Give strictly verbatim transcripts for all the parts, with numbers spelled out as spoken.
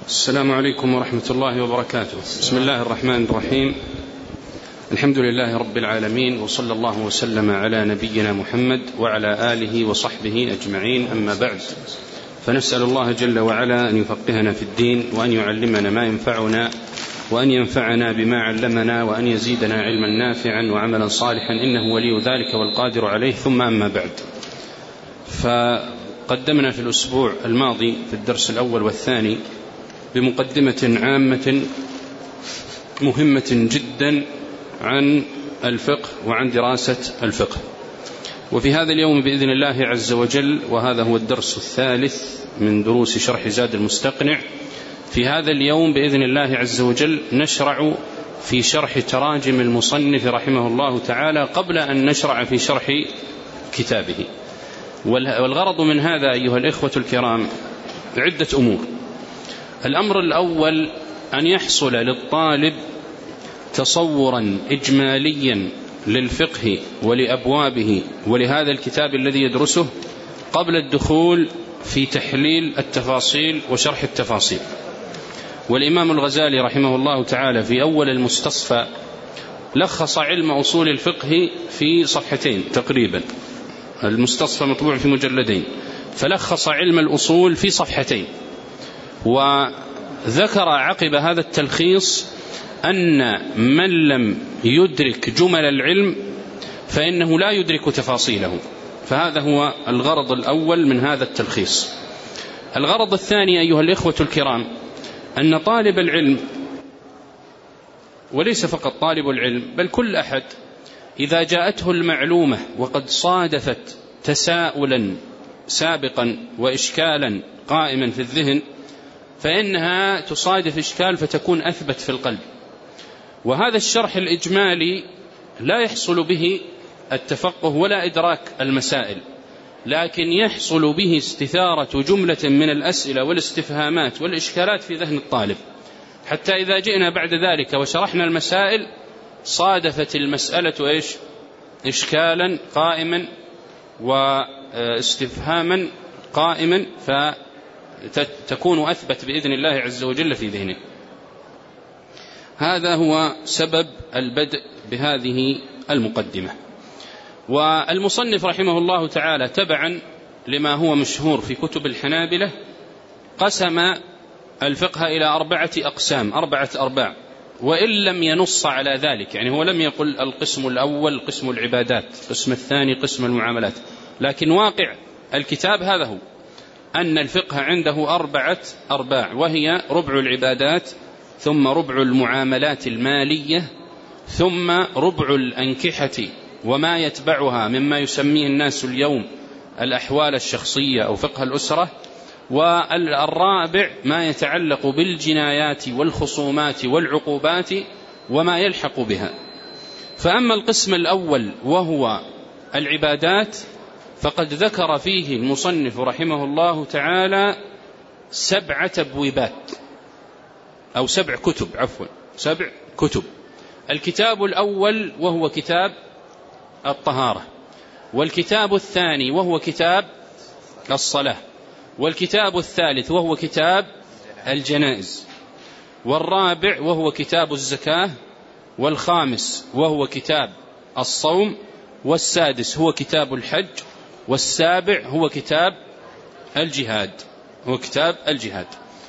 السلام عليكم ورحمة الله وبركاته. بسم الله الرحمن الرحيم. الحمد لله رب العالمين، وصلى الله وسلم على نبينا محمد وعلى آله وصحبه أجمعين، أما بعد، فنسأل الله جل وعلا أن يفقهنا في الدين، وأن يعلمنا ما ينفعنا، وأن ينفعنا بما علمنا، وأن يزيدنا علما نافعا وعملا صالحا، إنه ولي ذلك والقادر عليه. ثم أما بعد، فقدمنا في الأسبوع الماضي في الدرس الأول والثاني بمقدمة عامة مهمة جدا عن الفقه وعن دراسة الفقه. وفي هذا اليوم بإذن الله عز وجل، وهذا هو الدرس الثالث من دروس شرح زاد المستقنع، في هذا اليوم بإذن الله عز وجل نشرع في شرح تراجم المصنف رحمه الله تعالى قبل أن نشرع في شرح كتابه. والغرض من هذا أيها الإخوة الكرام عدة أمور. الأمر الأول أن يحصل للطالب تصورا إجماليا للفقه ولأبوابه ولهذا الكتاب الذي يدرسه قبل الدخول في تحليل التفاصيل وشرح التفاصيل. والإمام الغزالي رحمه الله تعالى في أول المستصفى لخص علم أصول الفقه في صفحتين تقريبا، المستصفى مطبوع في مجلدين، فلخص علم الأصول في صفحتين، وذكر عقب هذا التلخيص أن من لم يدرك جمل العلم فإنه لا يدرك تفاصيله. فهذا هو الغرض الأول من هذا التلخيص. الغرض الثاني أيها الإخوة الكرام أن طالب العلم، وليس فقط طالب العلم بل كل أحد، إذا جاءته المعلومة وقد صادفت تساؤلا سابقا وإشكالا قائما في الذهن فإنها تصادف إشكال فتكون أثبت في القلب. وهذا الشرح الإجمالي لا يحصل به التفقه ولا إدراك المسائل، لكن يحصل به استثارة جملة من الأسئلة والاستفهامات والإشكالات في ذهن الطالب، حتى إذا جئنا بعد ذلك وشرحنا المسائل صادفت المسألة إيش؟ إشكالا قائما واستفهاما قائما، فتكون أثبت بإذن الله عز وجل في ذهنه. هذا هو سبب البدء بهذه المقدمة. والمصنف رحمه الله تعالى تبعا لما هو مشهور في كتب الحنابلة قسم الفقه إلى أربعة أقسام، أربعة أرباع، وإن لم ينص على ذلك، يعني هو لم يقل القسم الأول قسم العبادات، القسم الثاني قسم المعاملات، لكن واقع الكتاب هذا هو، أن الفقه عنده أربعة أرباع، وهي ربع العبادات، ثم ربع المعاملات المالية، ثم ربع الأنكحة وما يتبعها مما يسميه الناس اليوم الأحوال الشخصية أو فقه الأسرة، والرابع ما يتعلق بالجنايات والخصومات والعقوبات وما يلحق بها. فأما القسم الأول وهو العبادات فقد ذكر فيه المصنف رحمه الله تعالى سبع تبويبات أو سبع كتب، عفوا سبع كتب. الكتاب الأول وهو كتاب الطهارة، والكتاب الثاني وهو كتاب الصلاة، والكتاب الثالث وهو كتاب الجنائز، والرابع وهو كتاب الزكاة، والخامس وهو كتاب الصوم، والسادس هو كتاب الحج، والسابع هو كتاب الجهاد، هو كتاب الجهاد.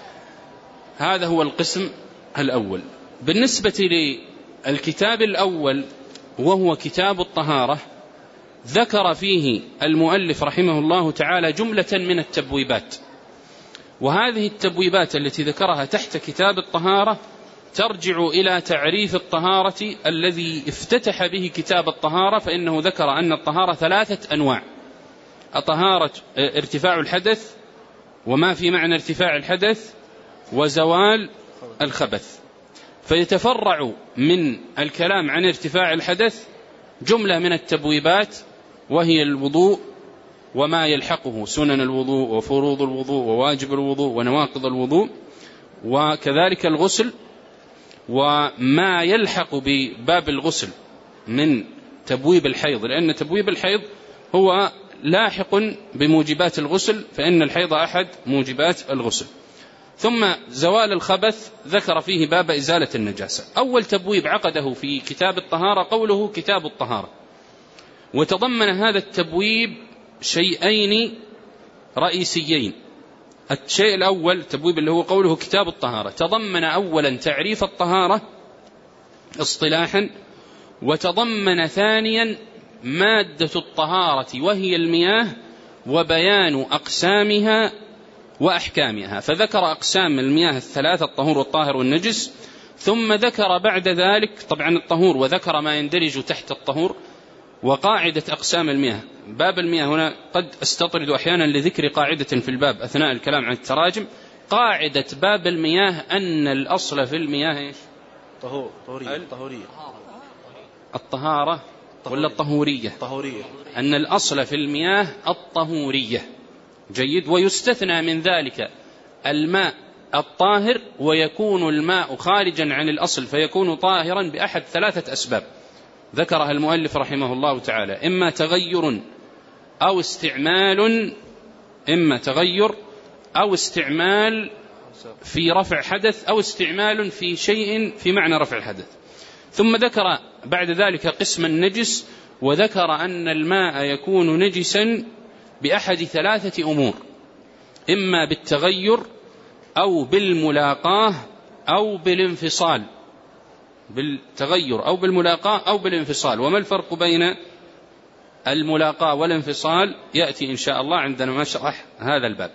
هذا هو القسم الأول. بالنسبة للكتاب الأول وهو كتاب الطهارة ذكر فيه المؤلف رحمه الله تعالى جملة من التبويبات، وهذه التبويبات التي ذكرها تحت كتاب الطهارة ترجع إلى تعريف الطهارة الذي افتتح به كتاب الطهارة، فإنه ذكر أن الطهارة ثلاثة أنواع: الطهارة ارتفاع الحدث وما في معنى ارتفاع الحدث وزوال الخبث. فيتفرع من الكلام عن ارتفاع الحدث جملة من التبويبات، وهي الوضوء وما يلحقه، سنن الوضوء وفروض الوضوء وواجب الوضوء ونواقض الوضوء، وكذلك الغسل وما يلحق بباب الغسل من تبويب الحيض، لأن تبويب الحيض هو لاحق بموجبات الغسل، فإن الحيض أحد موجبات الغسل. ثم زوال الخبث ذكر فيه باب إزالة النجاسة. أول تبويب عقده في كتاب الطهارة قوله كتاب الطهارة، وتضمن هذا التبويب شيئين رئيسيين. الشيء الأول التبويب اللي هو قوله كتاب الطهارة تضمن أولا تعريف الطهارة اصطلاحا، وتضمن ثانيا مادة الطهارة وهي المياه وبيان أقسامها وأحكامها، فذكر أقسام المياه الثلاثة الطهور والطاهر والنجس، ثم ذكر بعد ذلك طبعا الطهور وذكر ما يندرج تحت الطهور وقاعدة أقسام المياه. باب المياه هنا قد استطرد أحيانا لذكر قاعدة في الباب أثناء الكلام عن التراجم. قاعدة باب المياه أن الأصل في المياه إيش؟ طهور طهورية طهورية الطهارة ولا الطهورية؟ طهورية. أن الأصل في المياه الطهورية. جيد. ويستثنى من ذلك الماء الطاهر، ويكون الماء خارجا عن الأصل فيكون طاهرا بأحد ثلاثة أسباب ذكرها المؤلف رحمه الله تعالى: إما تغير أو استعمال، إما تغير أو استعمال في رفع حدث، أو استعمال في شيء في معنى رفع الحدث. ثم ذكر بعد ذلك قسم النجس، وذكر أن الماء يكون نجسا بأحد ثلاثة أمور: إما بالتغير أو بالملاقاة أو بالانفصال. بالتغير أو بالملاقاة أو بالانفصال. وما الفرق بين الملاقاة والانفصال يأتي إن شاء الله عندما نشرح هذا الباب.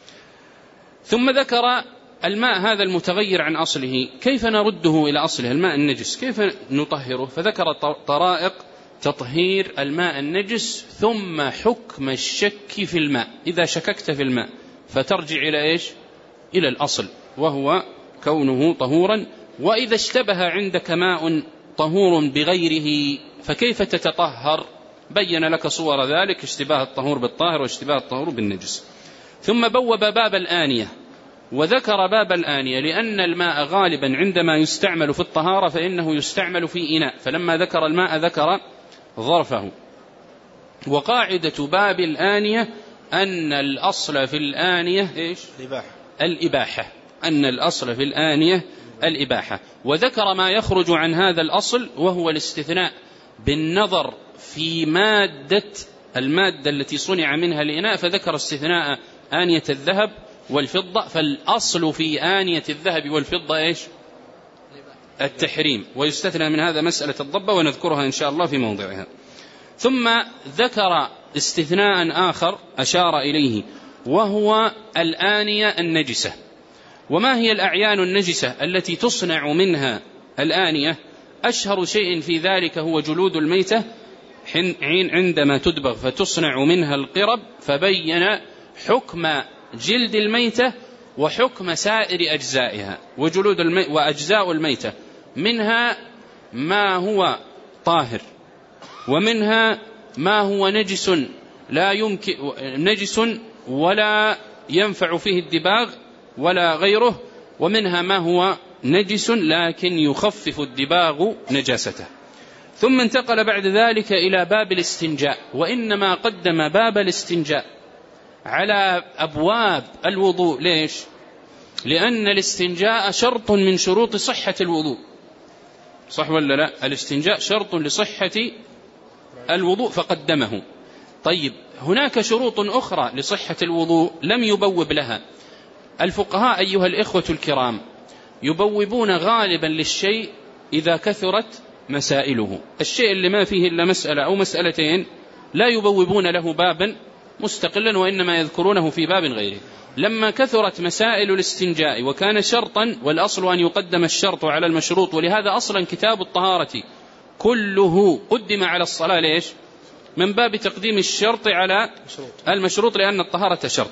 ثم ذكر الماء هذا المتغير عن أصله كيف نرده إلى أصله، الماء النجس كيف نطهره، فذكر طرائق تطهير الماء النجس، ثم حكم الشك في الماء. إذا شككت في الماء فترجع إلى إيش؟ إلى الأصل وهو كونه طهورا. وإذا اشتبه عندك ماء طهور بغيره فكيف تتطهر؟ بين لك صور ذلك: اشتباه الطهور بالطاهر واشتباه الطهور بالنجس. ثم بوب باب الآنية، وذكر باب الآنية لأن الماء غالبا عندما يستعمل في الطهارة فإنه يستعمل في إناء، فلما ذكر الماء ذكر ظرفه. وقاعدة باب الآنية أن الأصل في الآنية إيش؟ الإباحة. الإباحة. أن الأصل في الآنية الإباحة. وذكر ما يخرج عن هذا الأصل وهو الاستثناء بالنظر في مادة المادة التي صنع منها الإناء، فذكر استثناء آنية الذهب والفضة. فالأصل في آنية الذهب والفضة إيش؟ التحريم، ويستثنى من هذا مسألة الضبة ونذكرها إن شاء الله في موضعها. ثم ذكر استثناء آخر أشار إليه وهو الآنية النجسة. وما هي الأعيان النجسة التي تصنع منها الآنية؟ أشهر شيء في ذلك هو جلود الميتة حين عندما تدبغ فتصنع منها القرب، فبين حكم جلد الميتة وحكم سائر أجزائها. وجلود المي... وأجزاء الميتة منها ما هو طاهر، ومنها ما هو نجس لا يمكن نجس ولا ينفع فيه الدباغ ولا غيره، ومنها ما هو نجس لكن يخفف الدباغ نجاسته. ثم انتقل بعد ذلك إلى باب الاستنجاء، وإنما قدم باب الاستنجاء على أبواب الوضوء. ليش؟ لأن الاستنجاء شرط من شروط صحة الوضوء، صح ولا لا؟ الاستنجاء شرط لصحة الوضوء فقدمه. طيب، هناك شروط أخرى لصحة الوضوء لم يبوب لها. الفقهاء أيها الإخوة الكرام يبوبون غالبا للشيء إذا كثرت مسائله. الشيء اللي ما فيه إلا مسألة أو مسألتين لا يبوبون له بابا مستقلا، وإنما يذكرونه في باب غيره. لما كثرت مسائل الاستنجاء وكان شرطا، والأصل أن يقدم الشرط على المشروط، ولهذا أصلا كتاب الطهارة كله قدم على الصلاة. ليش؟ من باب تقديم الشرط على المشروط، لأن الطهارة شرط.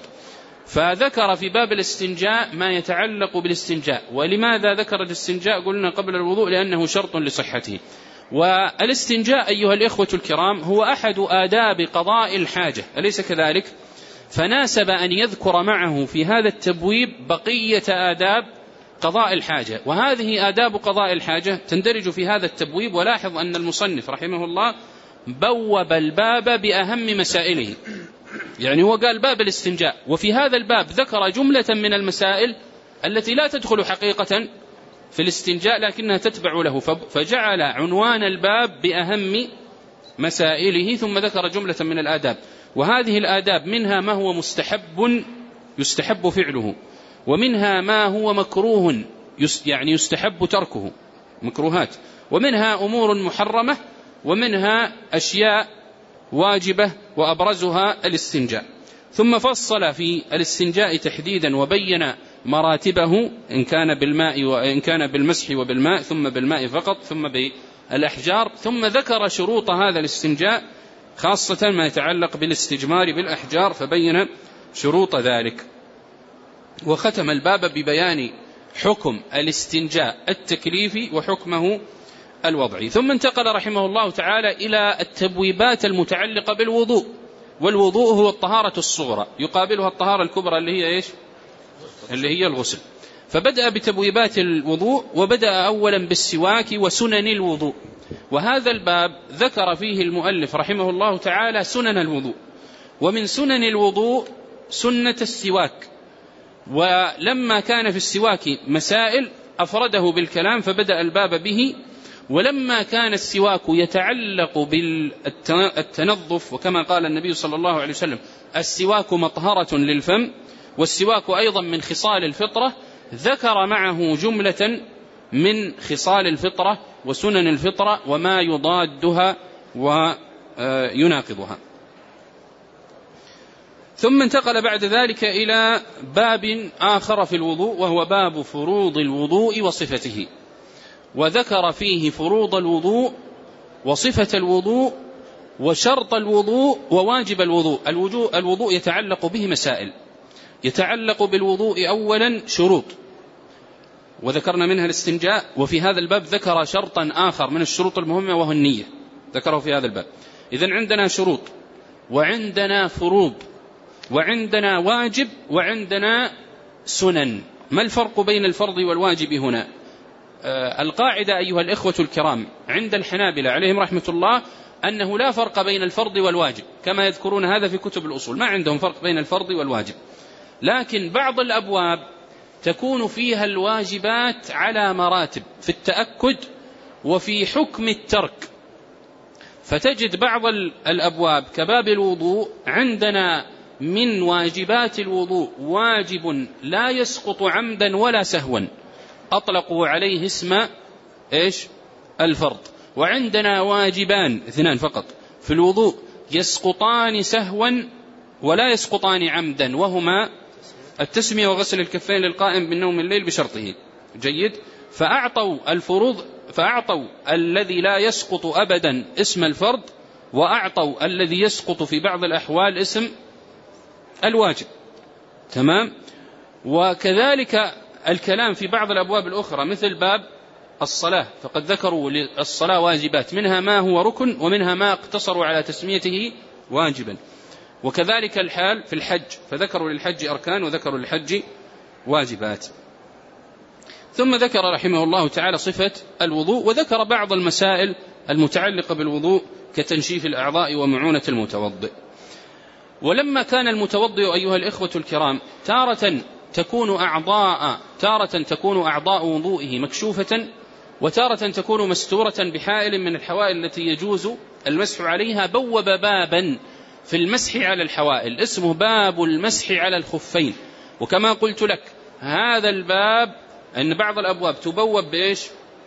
فذكر في باب الاستنجاء ما يتعلق بالاستنجاء. ولماذا ذكر الاستنجاء؟ قلنا قبل الوضوء لأنه شرط لصحته. والاستنجاء أيها الإخوة الكرام هو أحد آداب قضاء الحاجة، أليس كذلك؟ فناسب أن يذكر معه في هذا التبويب بقية آداب قضاء الحاجة، وهذه آداب قضاء الحاجة تندرج في هذا التبويب. ولاحظ أن المصنف رحمه الله بوب الباب بأهم مسائله، يعني هو قال باب الاستنجاء، وفي هذا الباب ذكر جملة من المسائل التي لا تدخل حقيقة في الاستنجاء لكنها تتبع له، فجعل عنوان الباب بأهم مسائله، ثم ذكر جملة من الآداب. وهذه الآداب منها ما هو مستحب يستحب فعله، ومنها ما هو مكروه يعني يستحب تركه، مكروهات، ومنها أمور محرمة، ومنها أشياء واجبة، وأبرزها الاستنجاء. ثم فصل في الاستنجاء تحديدا وبين مراتبه، إن كان بالماء وإن كان بالمسح وبالماء، ثم بالماء فقط، ثم بالأحجار، ثم ذكر شروط هذا الاستنجاء خاصة ما يتعلق بالاستجمار بالأحجار، فبين شروط ذلك. وختم الباب ببيان حكم الاستنجاء التكليفي وحكمه الوضعي. ثم انتقل رحمه الله تعالى إلى التبويبات المتعلقة بالوضوء. والوضوء هو الطهارة الصغرى، يقابلها الطهارة الكبرى اللي هي إيش؟ اللي هي الغسل. فبدأ بتبويبات الوضوء، وبدأ أولا بالسواك وسنن الوضوء. وهذا الباب ذكر فيه المؤلف رحمه الله تعالى سنن الوضوء، ومن سنن الوضوء سنة السواك. ولما كان في السواك مسائل أفرده بالكلام فبدأ الباب به. ولما كان السواك يتعلق بالتنظف، وكما قال النبي صلى الله عليه وسلم السواك مطهرة للفم، والسواك أيضا من خصال الفطرة، ذكر معه جملة من خصال الفطرة وسنن الفطرة وما يضادها ويناقضها. ثم انتقل بعد ذلك إلى باب آخر في الوضوء، وهو باب فروض الوضوء وصفته، وذكر فيه فروض الوضوء وصفة الوضوء وشرط الوضوء وواجب الوضوء. الوضوء يتعلق به مسائل. يتعلق بالوضوء أولا شروط، وذكرنا منها الاستنجاء. وفي هذا الباب ذكر شرطا آخر من الشروط المهمة وهو النية، ذكره في هذا الباب. إذن عندنا شروط، وعندنا فروض، وعندنا واجب، وعندنا سنن. ما الفرق بين الفرض والواجب هنا؟ آه القاعدة أيها الإخوة الكرام عند الحنابلة عليهم رحمة الله أنه لا فرق بين الفرض والواجب، كما يذكرون هذا في كتب الأصول، ما عندهم فرق بين الفرض والواجب. لكن بعض الأبواب تكون فيها الواجبات على مراتب في التأكد وفي حكم الترك. فتجد بعض الأبواب كباب الوضوء عندنا من واجبات الوضوء واجب لا يسقط عمدا ولا سهوا، أطلقوا عليه اسم إيش؟ الفرض. وعندنا واجبان اثنان فقط في الوضوء يسقطان سهوا ولا يسقطان عمدا، وهما التسمية وغسل الكفين للقائم بالنوم الليل بشرطه. جيد. فأعطوا الفروض، فأعطوا الذي لا يسقط أبدا اسم الفرض، وأعطوا الذي يسقط في بعض الأحوال اسم الواجب. تمام. وكذلك الكلام في بعض الأبواب الأخرى مثل باب الصلاة، فقد ذكروا للصلاة واجبات، منها ما هو ركن ومنها ما اقتصروا على تسميته واجبا. وكذلك الحال في الحج، فذكروا للحج أركان وذكروا للحج واجبات. ثم ذكر رحمه الله تعالى صفة الوضوء، وذكر بعض المسائل المتعلقة بالوضوء كتنشيف الأعضاء ومعونة المتوضئ. ولما كان المتوضئ أيها الإخوة الكرام تارة تكون أعضاء تارة تكون أعضاء وضوئه مكشوفة، وتارة تكون مستورة بحائل من الحوائل التي يجوز المسح عليها، بوب بابا في المسح على الحوائل اسمه باب المسح على الخفين. وكما قلت لك هذا الباب أن بعض الأبواب تبوب بإيش؟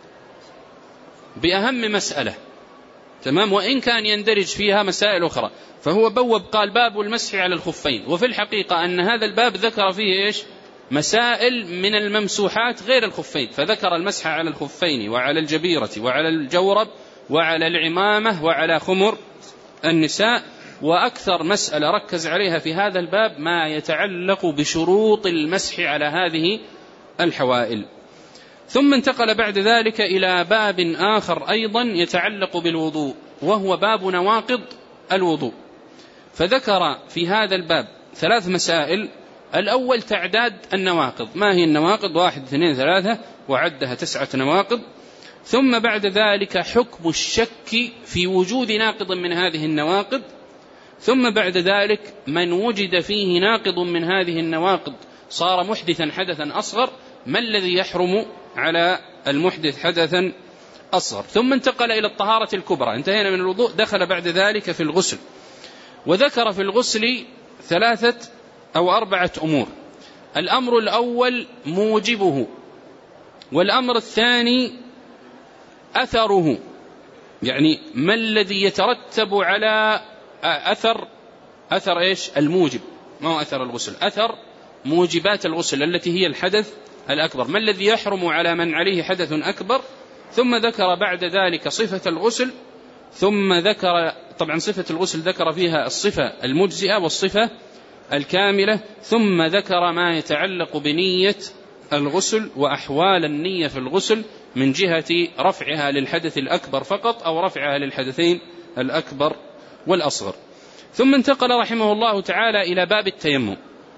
بأهم مسألة. تمام. وإن كان يندرج فيها مسائل أخرى، فهو بوب قال باب المسح على الخفين. وفي الحقيقة أن هذا الباب ذكر فيه إيش؟ مسائل من الممسوحات غير الخفين، فذكر المسح على الخفين وعلى الجبيرة وعلى الجورب وعلى العمامة وعلى خمر النساء. وأكثر مسألة ركز عليها في هذا الباب ما يتعلق بشروط المسح على هذه الحوائل. ثم انتقل بعد ذلك إلى باب آخر أيضا يتعلق بالوضوء، وهو باب نواقض الوضوء. فذكر في هذا الباب ثلاث مسائل. الأول تعداد النواقض، ما هي النواقض؟ واحد اثنين ثلاثة، وعدها تسعة نواقض. ثم بعد ذلك حكم الشك في وجود ناقض من هذه النواقض. ثم بعد ذلك من وجد فيه ناقض من هذه النواقض صار محدثا حدثا أصغر، ما الذي يحرم على المحدث حدثا أصغر؟ ثم انتقل إلى الطهارة الكبرى، انتهينا من الوضوء، دخل بعد ذلك في الغسل، وذكر في الغسل ثلاثة أو أربعة أمور. الأمر الأول موجبه، والأمر الثاني أثره، يعني ما الذي يترتب على أثر أثر إيش الموجب، ما هو أثر الغسل، أثر موجبات الغسل التي هي الحدث الأكبر، ما الذي يحرم على من عليه حدث أكبر. ثم ذكر بعد ذلك صفة الغسل، ثم ذكر طبعا صفة الغسل ذكر فيها الصفة المجزئة والصفة الكاملة، ثم ذكر ما يتعلق بنية الغسل وأحوال النية في الغسل من جهة رفعها للحدث الأكبر فقط أو رفعها للحدثين الأكبر والأصغر. ثم انتقل رحمه الله تعالى إلى باب التيمم،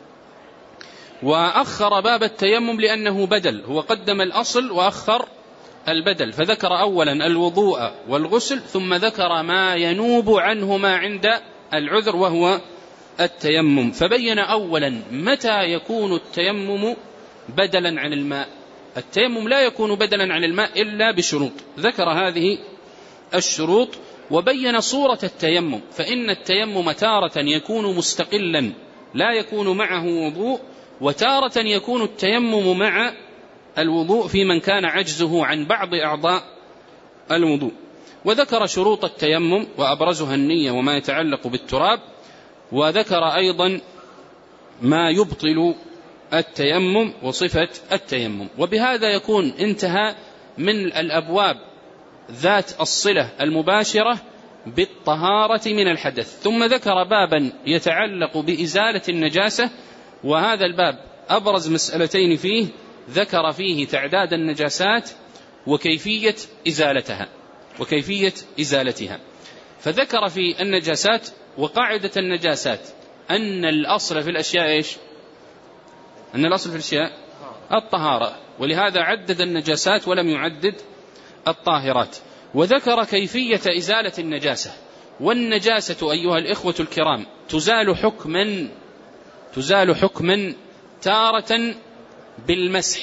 وأخر باب التيمم لأنه بدل، هو قدم الأصل وأخر البدل، فذكر أولا الوضوء والغسل، ثم ذكر ما ينوب عنهما عند العذر وهو التيمم. فبين أولا متى يكون التيمم بدلا عن الماء. التيمم لا يكون بدلا عن الماء إلا بشروط، ذكر هذه الشروط، وبين صورة التيمم، فإن التيمم تارة يكون مستقلا لا يكون معه وضوء، وتارة يكون التيمم مع الوضوء في من كان عجزه عن بعض أعضاء الوضوء. وذكر شروط التيمم وأبرزها النية وما يتعلق بالتراب، وذكر أيضا ما يبطل التيمم وصفة التيمم. وبهذا يكون انتهى من الأبواب ذات الصلة المباشرة بالطهارة من الحدث. ثم ذكر بابا يتعلق بإزالة النجاسة، وهذا الباب أبرز مسألتين فيه، ذكر فيه تعداد النجاسات وكيفية إزالتها وكيفية إزالتها. فذكر في النجاسات وقاعدة النجاسات أن الأصل في الأشياء إيش؟ أن الأصل في الأشياء الطهارة، ولهذا عدد النجاسات ولم يعدد الطاهرات. وذكر كيفية إزالة النجاسة، والنجاسة أيها الإخوة الكرام تزال حكما تزال حكما تارة بالمسح،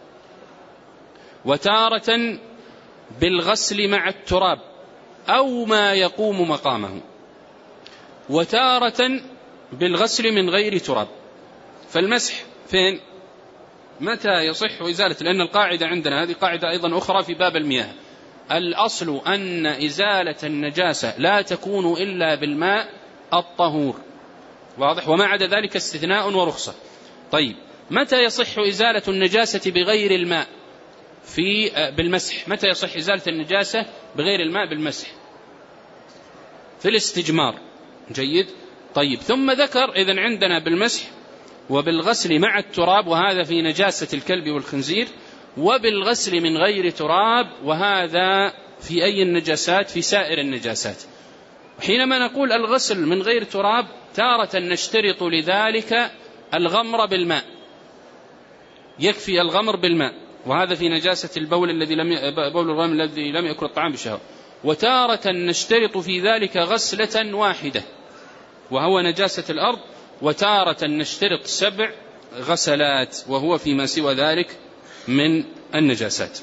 وتارة بالغسل مع التراب أو ما يقوم مقامه، وتارة بالغسل من غير تراب. فالمسح فين؟ متى يصح إزالة؟ لأن القاعدة عندنا هذه قاعدة أيضا أخرى في باب المياه، الأصل أن إزالة النجاسة لا تكون إلا بالماء الطهور، واضح؟ وما عدا ذلك استثناء ورخصة. طيب، متى يصح إزالة النجاسة بغير الماء في بالمسح؟ متى يصح إزالة النجاسة بغير الماء بالمسح؟ في الاستجمار. جيد. طيب، ثم ذكر إذن عندنا بالمسح وبالغسل مع التراب، وهذا في نجاسة الكلب والخنزير، وبالغسل من غير تراب، وهذا في أي النجاسات؟ في سائر النجاسات. حينما نقول الغسل من غير تراب، تارة نشترط لذلك الغمر بالماء، يكفي الغمر بالماء، وهذا في نجاسة البول الذي لم ي... بول الغنم الذي لم يأكل الطعام بشهوة. وتارة نشترط في ذلك غسلة واحدة وهو نجاسة الأرض، وتارة نشترط سبع غسلات وهو فيما سوى ذلك من النجاسات.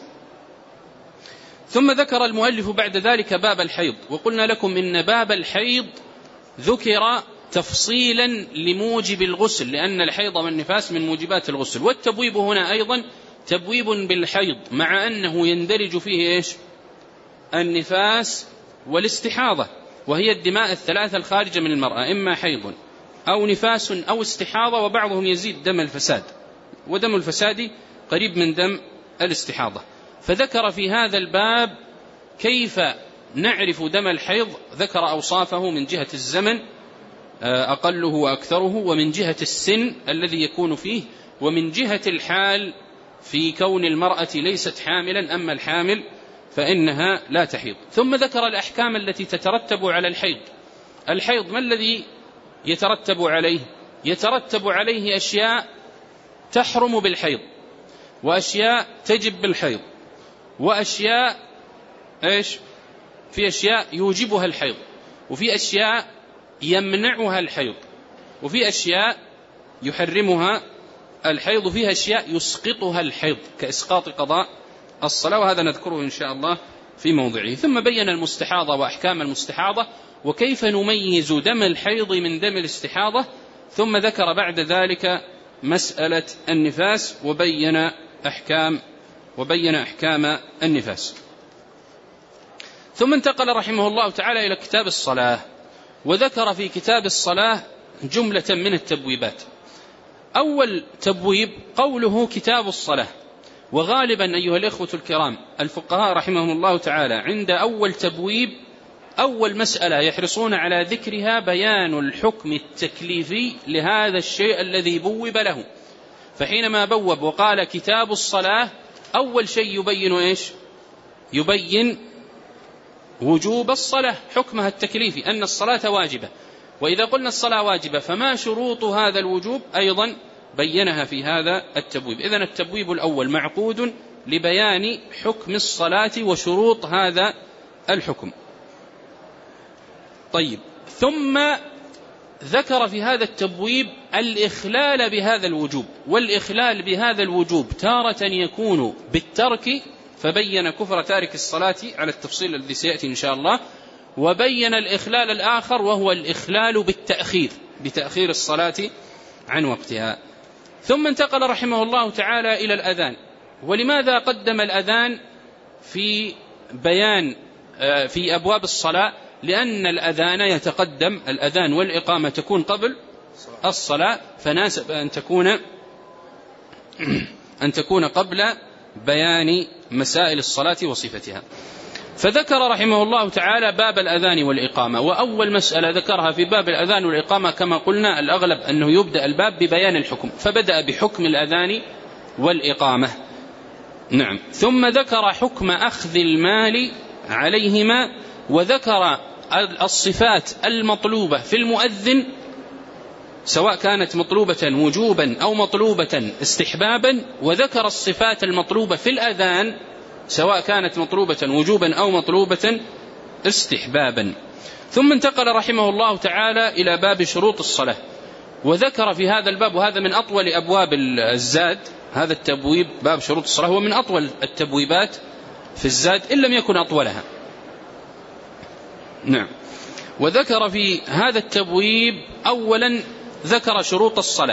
ثم ذكر المؤلف بعد ذلك باب الحيض، وقلنا لكم إن باب الحيض ذكر تفصيلا لموجب الغسل، لأن الحيض والنفاس من موجبات الغسل، والتبويب هنا أيضا تبويب بالحيض، مع أنه يندرج فيه إيش؟ النفاس والاستحاضة، وهي الدماء الثلاثة الخارجة من المرأة، إما حيض أو نفاس أو استحاضة، وبعضهم يزيد دم الفساد، ودم الفساد قريب من دم الاستحاضة. فذكر في هذا الباب كيف نعرف دم الحيض، ذكر أوصافه من جهة الزمن أقله وأكثره، ومن جهة السن الذي يكون فيه، ومن جهة الحال في كون المرأة ليست حاملا، أما الحامل فإنها لا تحيض. ثم ذكر الأحكام التي تترتب على الحيض. الحيض ما الذي يترتب عليه؟ يترتب عليه أشياء تحرم بالحيض، وأشياء تجب بالحيض، وأشياء إيش؟ في أشياء يوجبها الحيض، وفي أشياء يمنعها الحيض، وفي أشياء يحرمها الحيض فيها أشياء يسقطها الحيض كإسقاط قضاء الصلاة، وهذا نذكره إن شاء الله في موضعه. ثم بين المستحاضة وأحكام المستحاضة وكيف نميز دم الحيض من دم الاستحاضة، ثم ذكر بعد ذلك مسألة النفاس وبين أحكام وبين أحكام النفاس. ثم انتقل رحمه الله تعالى إلى كتاب الصلاة، وذكر في كتاب الصلاة جملة من التبويبات. أول تبويب قوله كتاب الصلاة، وغالبا أيها الإخوة الكرام الفقهاء رحمهم الله تعالى عند أول تبويب أول مسألة يحرصون على ذكرها بيان الحكم التكليفي لهذا الشيء الذي بوب له. فحينما بوب وقال كتاب الصلاة أول شيء يبين إيش؟ يبين وجوب الصلاة، حكمها التكليفي أن الصلاة واجبة. وإذا قلنا الصلاة واجبة فما شروط هذا الوجوب أيضا بينها في هذا التبويب. إذن التبويب الأول معقود لبيان حكم الصلاة وشروط هذا الحكم. طيب، ثم ذكر في هذا التبويب الإخلال بهذا الوجوب، والإخلال بهذا الوجوب تارة يكون بالترك، فبين كفر تارك الصلاة على التفصيل الذي سيأتي إن شاء الله، وبين الإخلال الآخر وهو الإخلال بالتأخير، بتأخير الصلاة عن وقتها. ثم انتقل رحمه الله تعالى إلى الأذان. ولماذا قدم الأذان في بيان في أبواب الصلاة؟ لأن الأذان يتقدم، الأذان والإقامة تكون قبل الصلاة، فناسب أن تكون أن تكون قبل بيان مسائل الصلاة وصفتها. فذكر رحمه الله تعالى باب الأذان والإقامة، وأول مسألة ذكرها في باب الأذان والإقامة كما قلنا الأغلب أنه يبدأ الباب ببيان الحكم، فبدأ بحكم الأذان والإقامة. نعم. ثم ذكر حكم أخذ المال عليهما، وذكر الصفات المطلوبة في المؤذن سواء كانت مطلوبة وجوبا أو مطلوبة استحبابا، وذكر الصفات المطلوبة في الأذان سواء كانت مطلوبة وجوبا أو مطلوبة استحبابا. ثم انتقل رحمه الله تعالى إلى باب شروط الصلاة، وذكر في هذا الباب، وهذا من أطول أبواب الزاد، هذا التبويب باب شروط الصلاة هو من أطول التبويبات في الزاد إن لم يكن أطولها. نعم. وذكر في هذا التبويب أولا ذكر شروط الصلاة،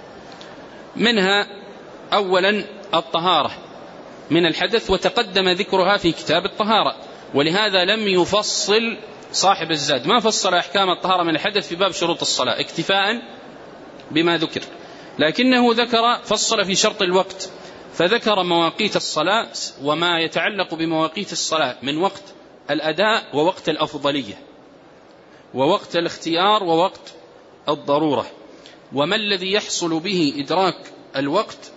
منها أولا الطهارة من الحدث، وتقدم ذكرها في كتاب الطهارة، ولهذا لم يفصل صاحب الزاد، ما فصل أحكام الطهارة من الحدث في باب شروط الصلاة اكتفاء بما ذكر، لكنه ذكر فصل في شرط الوقت، فذكر مواقيت الصلاة وما يتعلق بمواقيت الصلاة من وقت الأداء ووقت الأفضلية ووقت الاختيار ووقت الضرورة، وما الذي يحصل به إدراك الوقت،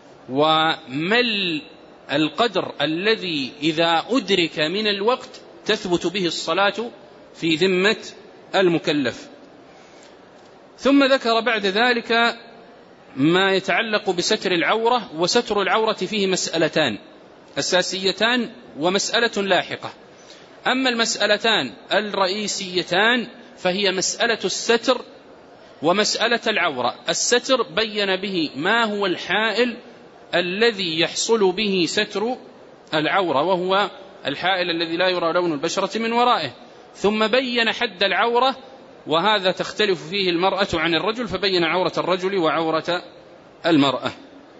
وما القدر الذي إذا أدرك من الوقت تثبت به الصلاة في ذمة المكلف. ثم ذكر بعد ذلك ما يتعلق بستر العورة، وستر العورة فيه مسألتان أساسيتان ومسألة لاحقة. أما المسألتان الرئيسيتان فهي مسألة الستر ومسألة العورة. الستر بين به ما هو الحائل الذي يحصل به ستر العورة، وهو الحائل الذي لا يرى لون البشرة من ورائه. ثم بين حد العورة، وهذا تختلف فيه المرأة عن الرجل، فبين عورة الرجل وعورة المرأة.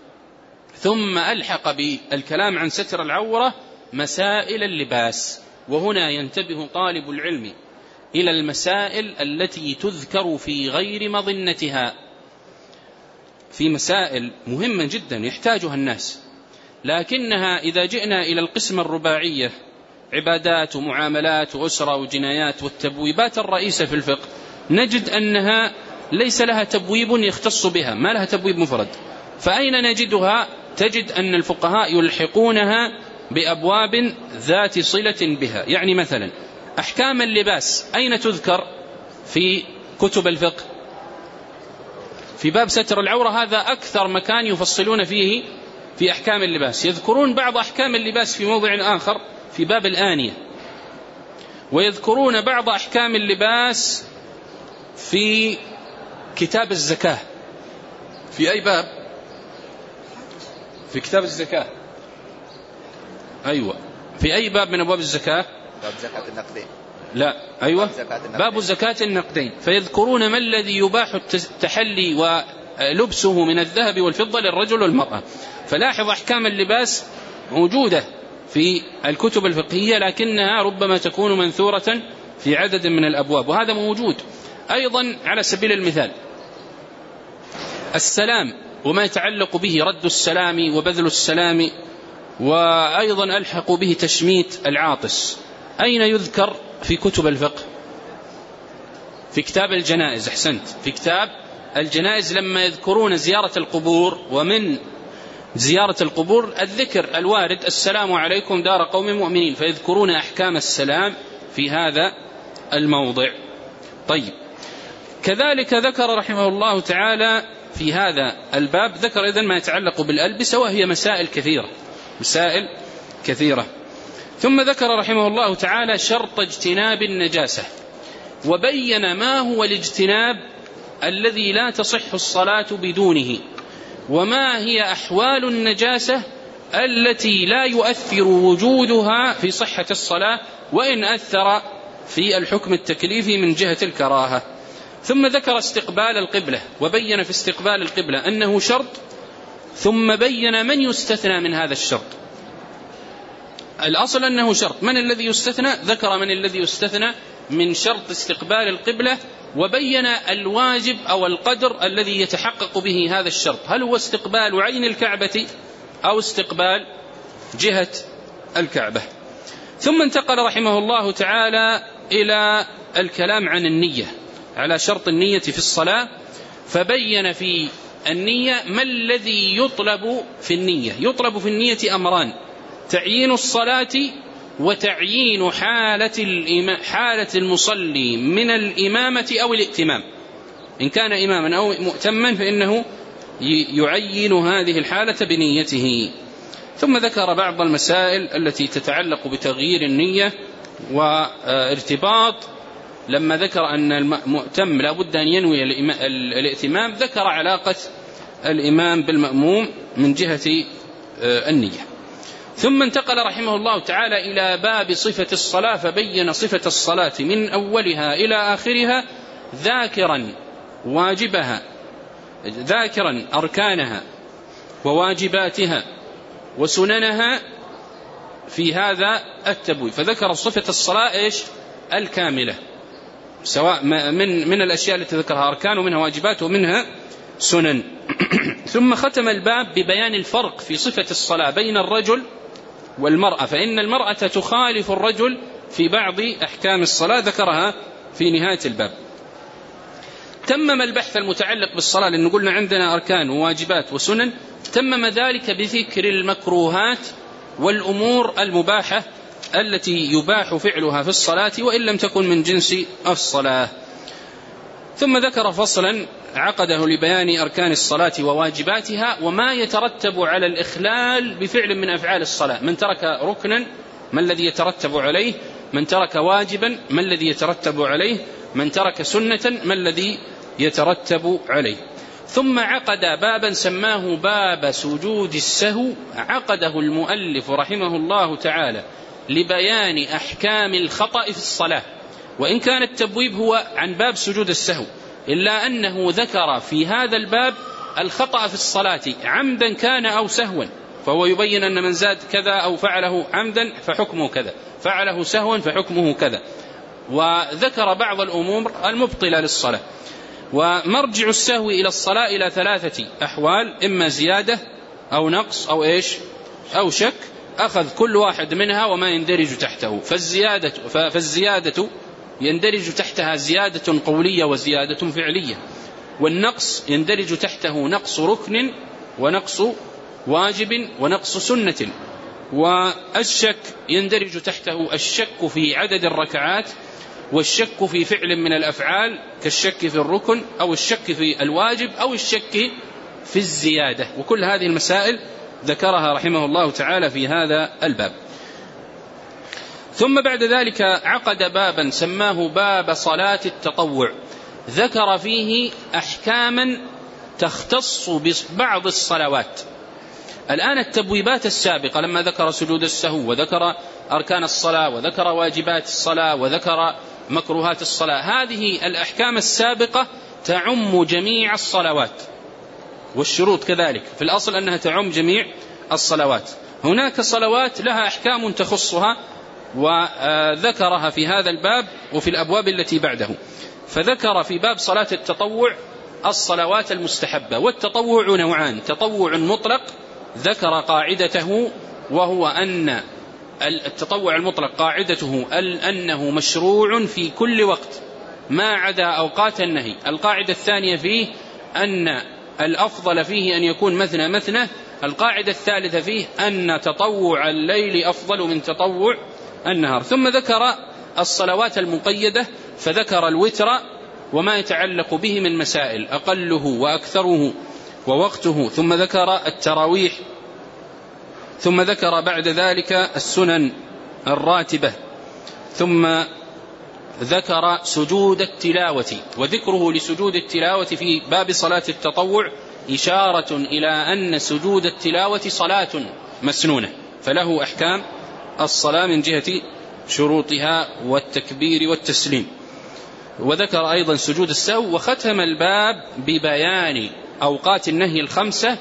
ثم ألحق بالكلام عن ستر العورة مسائل اللباس، وهنا ينتبه طالب العلم إلى المسائل التي تذكر في غير مظنتها، في مسائل مهمة جدا يحتاجها الناس، لكنها إذا جئنا إلى القسم الرباعية عبادات ومعاملات وأسرة وجنايات والتبويبات الرئيسة في الفقه، نجد أنها ليس لها تبويب يختص بها، ما لها تبويب مفرد. فأين نجدها؟ تجد أن الفقهاء يلحقونها بأبواب ذات صلة بها. يعني مثلا أحكام اللباس أين تذكر في كتب الفقه؟ في باب ستر العورة، هذا أكثر مكان يفصلون فيه في أحكام اللباس. يذكرون بعض أحكام اللباس في موضع آخر في باب الآنية، ويذكرون بعض أحكام اللباس في كتاب الزكاة. في أي باب؟ في كتاب الزكاة. أيوة، في أي باب من أبواب الزكاة؟ باب زكاة النقدين. لا، أيوة، باب زكاة النقدين. باب زكاة النقدين. فيذكرون ما الذي يباح التحلي ولبسه من الذهب والفضة للرجل والمرأة. فلاحظ أحكام اللباس موجودة في الكتب الفقهية، لكنها ربما تكون منثورة في عدد من الأبواب، وهذا موجود. أيضا على سبيل المثال السلام وما يتعلق به، رد السلام وبذل السلام، وأيضا ألحق به تشميت العاطس. أين يذكر في كتب الفقه؟ في كتاب الجنائز. أحسنت، في كتاب الجنائز لما يذكرون زيارة القبور، ومن زيارة القبور الذكر الوارد السلام عليكم دار قوم مؤمنين، فيذكرون أحكام السلام في هذا الموضع. طيب، كذلك ذكر رحمه الله تعالى في هذا الباب، ذكر إذن ما يتعلق بالألبسة، وهي مسائل كثيرة مسائل كثيرة ثم ذكر رحمه الله تعالى شرط اجتناب النجاسة، وبين ما هو الاجتناب الذي لا تصح الصلاة بدونه، وما هي أحوال النجاسة التي لا يؤثر وجودها في صحة الصلاة، وإن أثر في الحكم التكليفي من جهة الكراهة. ثم ذكر استقبال القبلة، وبين في استقبال القبلة أنه شرط، ثم بين من يستثنى من هذا الشرط. الأصل أنه شرط، من الذي يستثنى؟ ذكر من الذي يستثنى من شرط استقبال القبلة، وبين الواجب أو القدر الذي يتحقق به هذا الشرط، هل هو استقبال عين الكعبة أو استقبال جهة الكعبة. ثم انتقل رحمه الله تعالى إلى الكلام عن النية، على شرط النية في الصلاة، فبين في النية ما الذي يطلب في النية. يطلب في النية أمران: تعيين الصلاة، وتعيين حالة حالة المصلي من الإمامة أو الائتمام. إن كان إماما أو مؤتما فإنه يعين هذه الحالة بنيته. ثم ذكر بعض المسائل التي تتعلق بتغيير النية وارتباط، لما ذكر أن المؤتم لا بد أن ينوي الائتمام، ذكر علاقة الإمام بالمأموم من جهة النية. ثم انتقل رحمه الله تعالى إلى باب صفة الصلاة، فبين صفة الصلاة من أولها إلى آخرها، ذاكرا واجبها ذاكرا أركانها وواجباتها وسننها في هذا التبويب. فذكر صفة الصلاة إيش؟ الكاملة، سواء من من الأشياء التي ذكرها أركان، ومنها واجبات، ومنها سنن. ثم ختم الباب ببيان الفرق في صفة الصلاة بين الرجل والمرأة، فإن المرأة تخالف الرجل في بعض أحكام الصلاة، ذكرها في نهاية الباب. تمم البحث المتعلق بالصلاة، لأن قلنا عندنا أركان وواجبات وسنن، تمم ذلك بذكر المكروهات والأمور المباحة التي يباح فعلها في الصلاة وإن لم تكن من جنس الصلاة. ثم ذكر فصلا عقده لبيان أركان الصلاة وواجباتها، وما يترتب على الإخلال بفعل من أفعال الصلاة. من ترك ركنا ما الذي يترتب عليه، من ترك واجبا ما الذي يترتب عليه، من ترك سنة ما الذي يترتب عليه. ثم عقد بابا سماه باب سجود السهو، عقده المؤلف رحمه الله تعالى لبيان أحكام الخطأ في الصلاة، وإن كان التبويب هو عن باب سجود السهو، إلا أنه ذكر في هذا الباب الخطأ في الصلاة عمدا كان أو سهوا، فهو يبين أن من زاد كذا أو فعله عمدا فحكمه كذا، فعله سهوا فحكمه كذا، وذكر بعض الأمور المبطلة للصلاة. ومرجع السهو إلى الصلاة إلى ثلاثة أحوال: إما زيادة أو نقص أو إيش أو شك، أخذ كل واحد منها وما يندرج تحته. فالزيادة, فالزيادة يندرج تحتها زيادة قولية وزيادة فعلية، والنقص يندرج تحته نقص ركن ونقص واجب ونقص سنة، والشك يندرج تحته الشك في عدد الركعات، والشك في فعل من الأفعال كالشك في الركن أو الشك في الواجب أو الشك في الزيادة. وكل هذه المسائل ذكرها رحمه الله تعالى في هذا الباب. ثم بعد ذلك عقد بابا سماه باب صلاة التطوع، ذكر فيه أحكاما تختص ببعض الصلوات الآن التبويبات السابقة لما ذكر سجود السهو وذكر أركان الصلاة وذكر واجبات الصلاة وذكر مكروهات الصلاة، هذه الأحكام السابقة تعم جميع الصلوات، والشروط كذلك في الأصل أنها تعم جميع الصلوات. هناك صلوات لها أحكام تخصها وذكرها في هذا الباب وفي الأبواب التي بعده. فذكر في باب صلاة التطوع الصلوات المستحبة، والتطوع نوعان: تطوع مطلق ذكر قاعدته، وهو أن التطوع المطلق قاعدته أنه مشروع في كل وقت ما عدا أوقات النهي. القاعدة الثانية فيه أن الأفضل فيه أن يكون مثنى مثنى. القاعدة الثالثة فيه أن تطوع الليل أفضل من تطوع النهار. ثم ذكر الصلوات المقيدة، فذكر الوتر وما يتعلق به من مسائل أقله وأكثره ووقته، ثم ذكر التراويح، ثم ذكر بعد ذلك السنن الراتبة، ثم ذكر سجود التلاوة. وذكره لسجود التلاوة في باب صلاة التطوع إشارة إلى أن سجود التلاوة صلاة مسنونة، فله أحكام الصلاة من جهة شروطها والتكبير والتسليم. وذكر أيضا سجود السهو، وختم الباب ببيان أوقات النهي الخمسة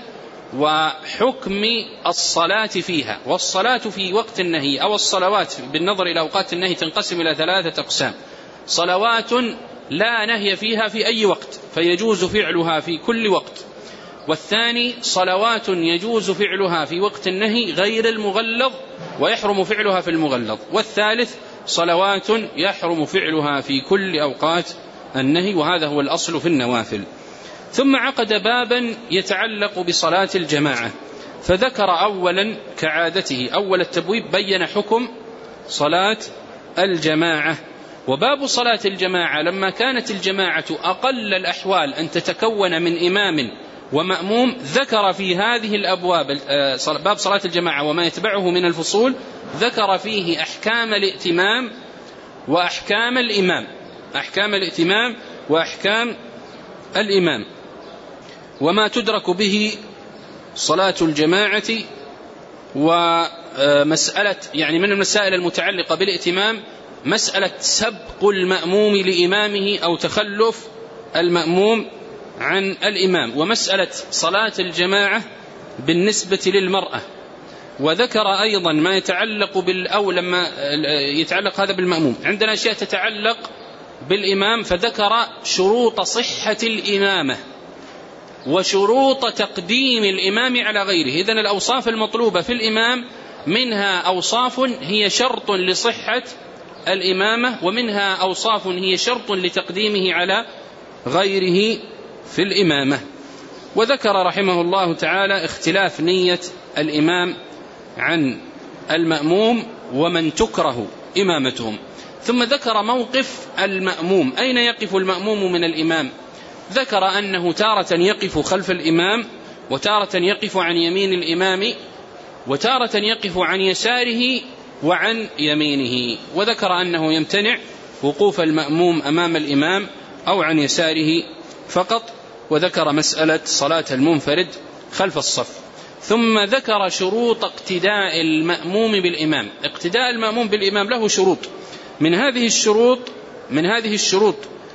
وحكم الصلاة فيها. والصلاة في وقت النهي أو الصلوات بالنظر إلى أوقات النهي تنقسم إلى ثلاثة أقسام: صلوات لا نهي فيها في أي وقت فيجوز فعلها في كل وقت، والثاني صلوات يجوز فعلها في وقت النهي غير المغلظ ويحرم فعلها في المغلظ، والثالث صلوات يحرم فعلها في كل أوقات النهي، وهذا هو الأصل في النوافل. ثم عقد بابا يتعلق بصلاة الجماعة، فذكر أولا كعادته أول التبويب بين حكم صلاة الجماعة. وباب صلاة الجماعة لما كانت الجماعة أقل الأحوال أن تتكون من إمام ومأموم، ذكر في هذه الأبواب باب صلاة الجماعة وما يتبعه من الفصول، ذكر فيه أحكام الائتمام وأحكام الإمام، أحكام الائتمام وأحكام الإمام، وما تدرك به صلاة الجماعة، ومسألة يعني من المسائل المتعلقة بالائتمام مسألة سبق المأموم لإمامه أو تخلف المأموم عن الإمام، ومسألة صلاة الجماعة بالنسبة للمرأة. وذكر أيضا ما يتعلق بالأو لما يتعلق هذا بالمأموم. عندنا أشياء تتعلق بالإمام، فذكر شروط صحة الإمامة وشروط تقديم الإمام على غيره. إذن الأوصاف المطلوبة في الإمام منها أوصاف هي شرط لصحة الإمامة، ومنها أوصاف هي شرط لتقديمه على غيره في الإمامة. وذكر رحمه الله تعالى اختلاف نية الإمام عن المأموم ومن تكره إمامتهم. ثم ذكر موقف المأموم، أين يقف المأموم من الإمام؟ ذكر أنه تارة يقف خلف الإمام، وتارة يقف عن يمين الإمام، وتارة يقف عن يساره وعن يمينه. وذكر أنه يمتنع وقوف المأموم أمام الإمام أو عن يساره فقط. وذكر مسألة صلاة المنفرد خلف الصف. ثم ذكر شروط اقتداء المأموم بالإمام. اقتداء المأموم بالإمام له شروط، من هذه الشروط من هذه الشروط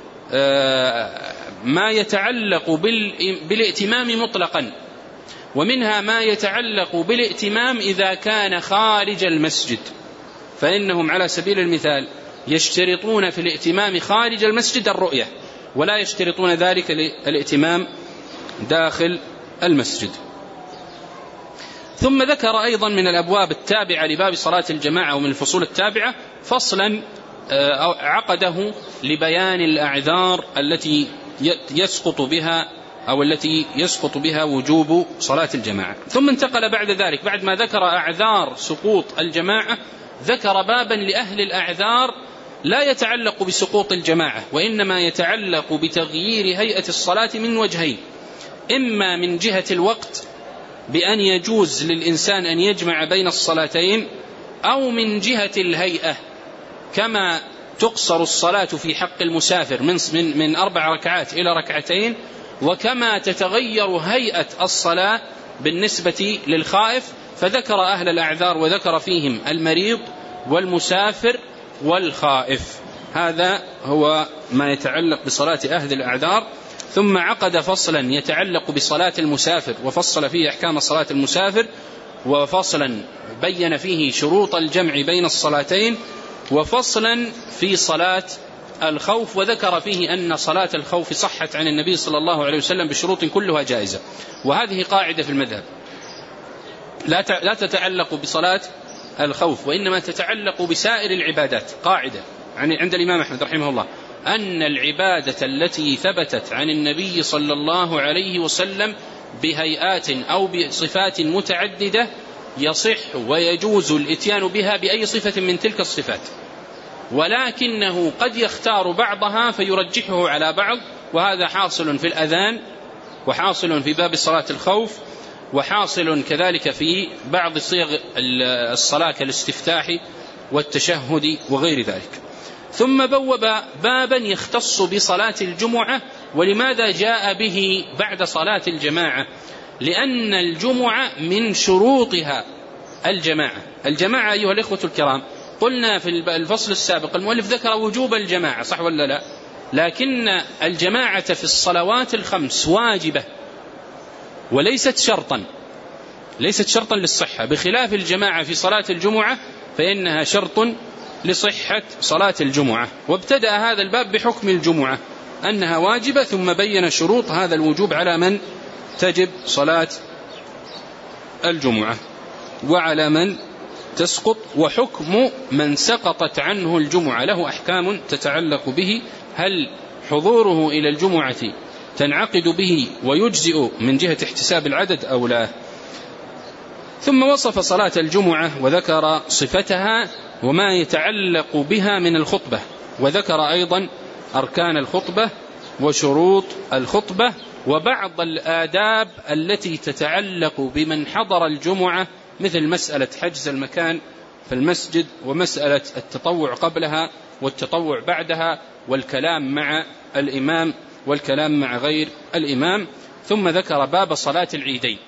ما يتعلق بالائتمام مطلقا، ومنها ما يتعلق بالائتمام إذا كان خارج المسجد، فإنهم على سبيل المثال يشترطون في الائتمام خارج المسجد الرؤية، ولا يشترطون ذلك للائتمام داخل المسجد. ثم ذكر أيضا من الأبواب التابعة لباب صلاة الجماعة ومن الفصول التابعة فصلا عقده لبيان الأعذار التي يسقط بها أو التي يسقط بها وجوب صلاة الجماعة. ثم انتقل بعد ذلك بعد ما ذكر أعذار سقوط الجماعة، ذكر بابا لأهل الأعذار لا يتعلق بسقوط الجماعة، وإنما يتعلق بتغيير هيئة الصلاة من وجهين: إما من جهة الوقت بأن يجوز للإنسان أن يجمع بين الصلاتين، أو من جهة الهيئة كما تقصر الصلاة في حق المسافر من من أربع ركعات إلى ركعتين، وكما تتغير هيئة الصلاة بالنسبة للخائف، فذكر أهل الأعذار وذكر فيهم المريض والمسافر والخائف. هذا هو ما يتعلق بصلاة أهل الأعذار. ثم عقد فصلا يتعلق بصلاة المسافر وفصل فيه أحكام صلاة المسافر، وفصلا بين فيه شروط الجمع بين الصلاتين، وفصلا في صلاة الخوف وذكر فيه أن صلاة الخوف صحت عن النبي صلى الله عليه وسلم بشروط كلها جائزة. وهذه قاعدة في المذهب لا تتعلق بصلاة الخوف، وإنما تتعلق بسائر العبادات. قاعدة عند الإمام أحمد رحمه الله أن العبادة التي ثبتت عن النبي صلى الله عليه وسلم بهيئات أو بصفات متعددة يصح ويجوز الاتيان بها بأي صفة من تلك الصفات، ولكنه قد يختار بعضها فيرجحه على بعض، وهذا حاصل في الأذان، وحاصل في باب صلاة الخوف، وحاصل كذلك في بعض صيغ الصلاة كالاستفتاح والتشهد وغير ذلك. ثم بوب بابا يختص بصلاة الجمعة. ولماذا جاء به بعد صلاة الجماعة؟ لأن الجمعة من شروطها الجماعة. الجماعة أيها الإخوة الكرام، قلنا في الفصل السابق المؤلف ذكر وجوب الجماعة، صح ولا لا؟ لكن الجماعة في الصلوات الخمس واجبة وليست شرطا، ليست شرطا للصحة، بخلاف الجماعة في صلاة الجمعة فإنها شرط لصحة صلاة الجمعة. وابتدأ هذا الباب بحكم الجمعة أنها واجبة، ثم بين شروط هذا الوجوب على من تجب صلاة الجمعة وعلى من تسقط، وحكم من سقطت عنه الجمعة له أحكام تتعلق به، هل حضوره إلى الجمعة تنعقد به ويجزئ من جهة احتساب العدد أو لا. ثم وصف صلاة الجمعة وذكر صفتها وما يتعلق بها من الخطبة، وذكر أيضا أركان الخطبة وشروط الخطبة وبعض الآداب التي تتعلق بمن حضر الجمعة، مثل مسألة حجز المكان في المسجد، ومسألة التطوع قبلها والتطوع بعدها، والكلام مع الإمام والكلام مع غير الإمام. ثم ذكر باب صلاة العيدين.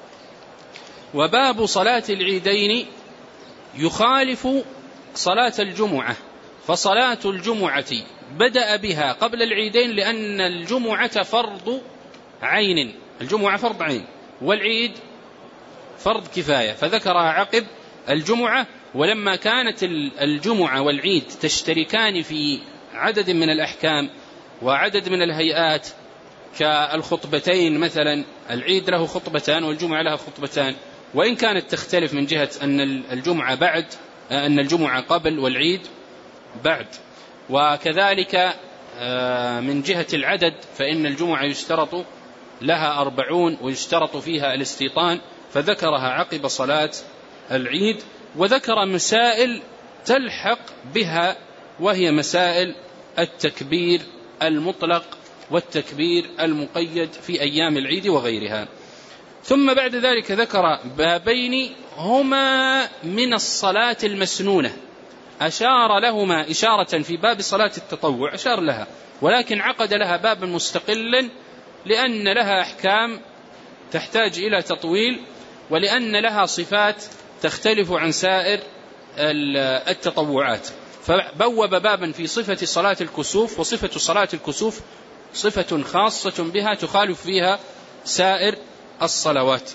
وباب صلاة العيدين يخالف صلاة الجمعة، فصلاة الجمعة بدأ بها قبل العيدين لأن الجمعة فرض عين، الجمعة فرض عين والعيد فرض كفاية، فذكرها عقب الجمعة. ولما كانت الجمعة والعيد تشتركان في عدد من الأحكام وعدد من الهيئات كالخطبتين مثلا، العيد له خطبتان والجمعة لها خطبتان، وإن كانت تختلف من جهة أن الجمعة بعد أن الجمعة قبل والعيد بعد، وكذلك من جهة العدد فإن الجمعة يشترط لها أربعون ويشترط فيها الاستيطان، فذكرها عقب صلاة العيد. وذكر مسائل تلحق بها، وهي مسائل التكبير المطلق والتكبير المقيد في أيام العيد وغيرها. ثم بعد ذلك ذكر بابين هما من الصلاة المسنونة، أشار لهما إشارة في باب صلاة التطوع أشار لها، ولكن عقد لها بابا مستقلا لأن لها أحكام تحتاج إلى تطويل، ولأن لها صفات تختلف عن سائر التطوعات. فبوب بابا في صفة صلاة الكسوف، وصفة صلاة الكسوف صفة خاصة بها تخالف فيها سائر الصلوات.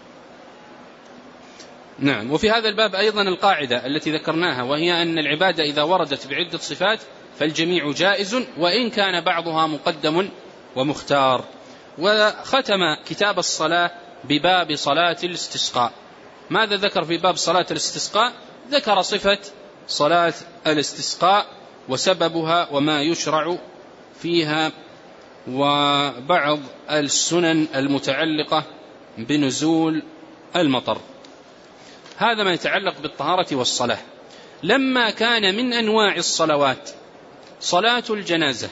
نعم. وفي هذا الباب أيضا القاعدة التي ذكرناها، وهي أن العبادة إذا وردت بعدة صفات فالجميع جائز، وإن كان بعضها مقدم ومختار. وختم كتاب الصلاة بباب صلاة الاستسقاء. ماذا ذكر في باب صلاة الاستسقاء؟ ذكر صفة صلاة الاستسقاء وسببها وما يشرع فيها، وبعض السنن المتعلقة بنزول المطر. هذا ما يتعلق بالطهارة والصلاة. لما كان من أنواع الصلوات صلاة الجنازة،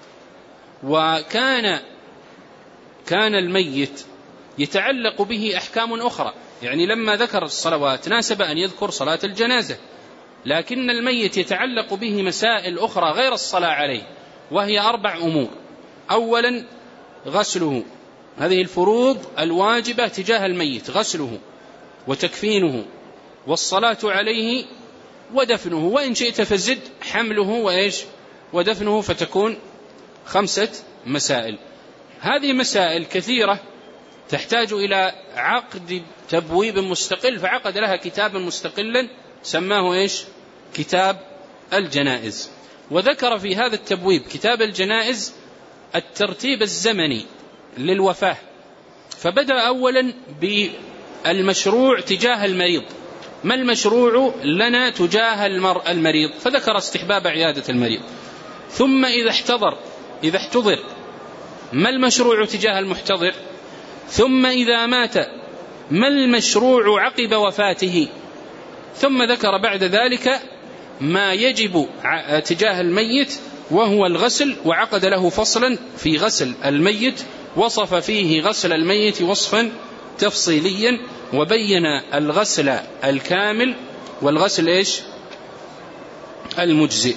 وكان كان الميت يتعلق به أحكام أخرى، يعني لما ذكر الصلوات ناسب أن يذكر صلاة الجنازة، لكن الميت يتعلق به مسائل أخرى غير الصلاة عليه، وهي أربع أمور. أولا غسله هذه الفروض الواجبة تجاه الميت: غسله وتكفينه والصلاة عليه ودفنه، وإن شئت فزد حمله وإيش ودفنه، فتكون خمسة مسائل. هذه مسائل كثيرة تحتاج إلى عقد تبويب مستقل، فعقد لها كتابا مستقلا سماه إيش كتاب الجنائز. وذكر في هذا التبويب كتاب الجنائز الترتيب الزمني للوفاة، فبدأ أولا بالمشروع تجاه المريض: ما المشروع لنا تجاه المريض؟ فذكر استحباب عيادة المريض. ثم إذا احتضر إذا احتضر ما المشروع تجاه المحتضر؟ ثم إذا مات ما المشروع عقب وفاته؟ ثم ذكر بعد ذلك ما يجب تجاه الميت وهو الغسل، وعقد له فصلا في غسل الميت، وصف فيه غسل الميت وصفا تفصيليا، وبين الغسل الكامل والغسل إيش المجزئ.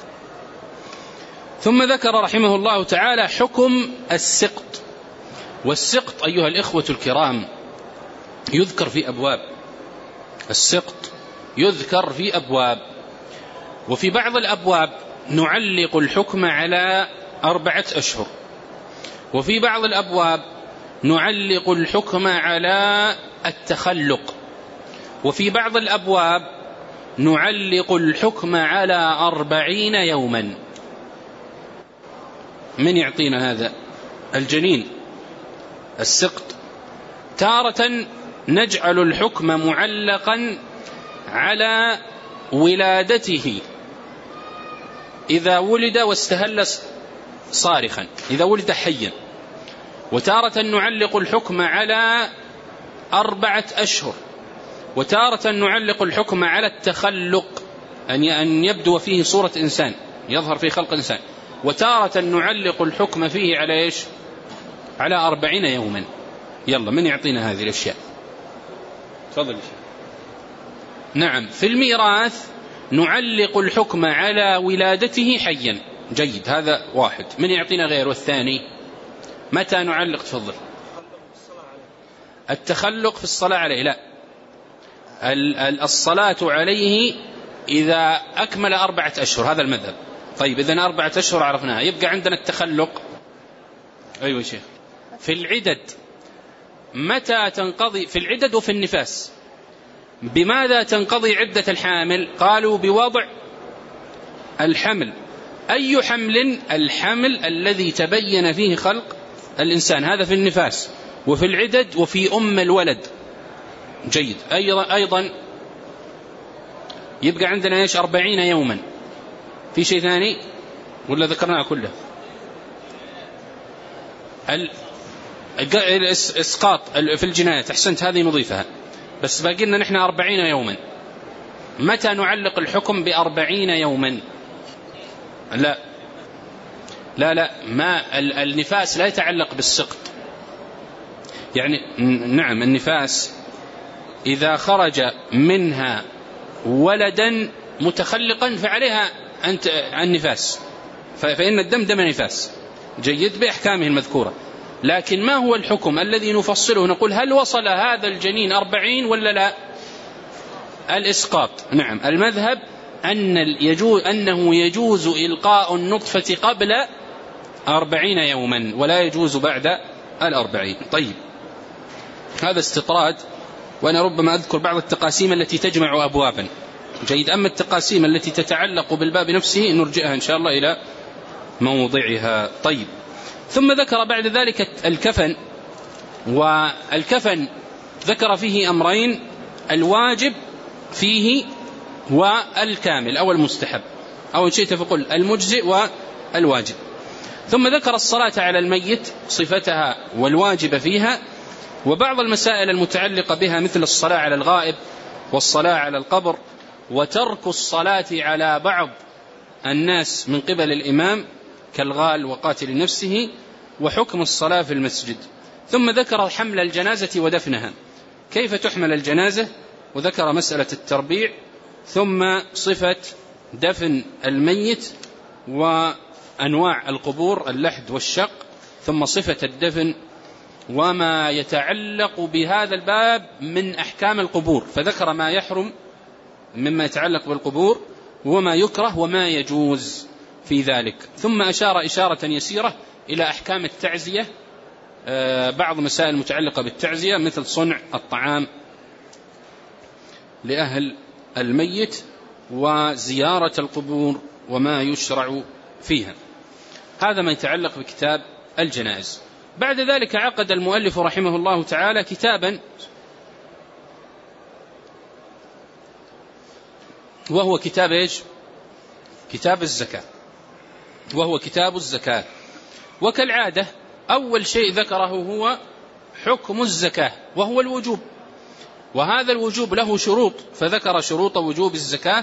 ثم ذكر رحمه الله تعالى حكم السقط. والسقط أيها الإخوة الكرام يذكر في أبواب، السقط يذكر في أبواب، وفي بعض الأبواب نعلق الحكم على أربعة أشهر، وفي بعض الأبواب نعلق الحكم على التخلق، وفي بعض الأبواب نعلق الحكم على أربعين يوما. من يعطينا هذا؟ الجنين السقط. تارة نجعل الحكم معلقا على ولادته إذا ولد واستهل صارخا، إذا ولد حيا. وتارة نعلق الحكم على أربعة أشهر، وتارة نعلق الحكم على التخلق، أن يبدو فيه صورة إنسان، يظهر فيه خلق إنسان. وتارة نعلق الحكم فيه على إيش؟ على أربعين يوما. يلا من يعطينا هذه الأشياء؟ تفضل. نعم. في الميراث نعلق الحكم على ولادته حيا. جيد، هذا واحد. من يعطينا غير؟ والثاني متى نعلق؟ تفضل. التخلق في الصلاة عليه، لا، الصلاة عليه إذا أكمل أربعة أشهر، هذا المذهب. طيب إذن أربعة أشهر عرفناها، يبقى عندنا التخلق. أيوة شيخ. في العدد متى تنقضي؟ في العدد وفي النفاس. بماذا تنقضي عدة الحامل؟ قالوا بوضع الحمل. أي حمل؟ الحمل الذي تبين فيه خلق الإنسان، هذا في النفاس وفي العدد وفي أم الولد. جيد. أيضا, أيضا يبقى عندنا إيش؟ أربعين يوما. في شيء ثاني ولا ذكرناه كله؟ الإسقاط في الجنايات، أحسنت، هذه نضيفها، بس باقي لنا نحن أربعين يوما. متى نعلق الحكم بأربعين يوما؟ لا لا لا ما النفاس لا يتعلق بالسقط. يعني نعم النفاس إذا خرج منها ولدا متخلقا فعليها أنت النفاس، فإن الدم دم نفاس. جيد، بأحكامه المذكورة. لكن ما هو الحكم الذي نفصله؟ نقول هل وصل هذا الجنين أربعين ولا لا؟ الإسقاط. نعم، المذهب أن يجوز أنه يجوز إلقاء النطفة قبل أربعين يوما ولا يجوز بعد الأربعين. طيب، هذا استطراد، وأنا ربما أذكر بعض التقاسيم التي تجمع أبوابا. جيد. أما التقاسيم التي تتعلق بالباب نفسه نرجعها إن شاء الله إلى موضعها. طيب، ثم ذكر بعد ذلك الكفن. والكفن ذكر فيه أمرين: الواجب فيه والكامل أو المستحب، أو شيء فقل المجزئ والواجب. ثم ذكر الصلاة على الميت، صفتها والواجب فيها، وبعض المسائل المتعلقة بها مثل الصلاة على الغائب والصلاة على القبر، وترك الصلاة على بعض الناس من قبل الإمام كالغال وقاتل نفسه، وحكم الصلاة في المسجد. ثم ذكر حمل الجنازة ودفنها، كيف تحمل الجنازة، وذكر مسألة التربيع، ثم صفة دفن الميت وأنواع القبور، اللحد والشق، ثم صفة الدفن وما يتعلق بهذا الباب من أحكام القبور، فذكر ما يحرم مما يتعلق بالقبور وما يكره وما يجوز في ذلك. ثم أشار إشارة يسيرة إلى أحكام التعزية، بعض مسائل متعلقة بالتعزية مثل صنع الطعام لأهل الميت وزيارة القبور وما يشرع فيها. هذا ما يتعلق بكتاب الجنائز. بعد ذلك عقد المؤلف رحمه الله تعالى كتابا وهو كتاب إيش؟ كتاب الزكاة، وهو كتاب الزكاة. وكالعادة أول شيء ذكره هو حكم الزكاة وهو الوجوب، وهذا الوجوب له شروط، فذكر شروط وجوب الزكاة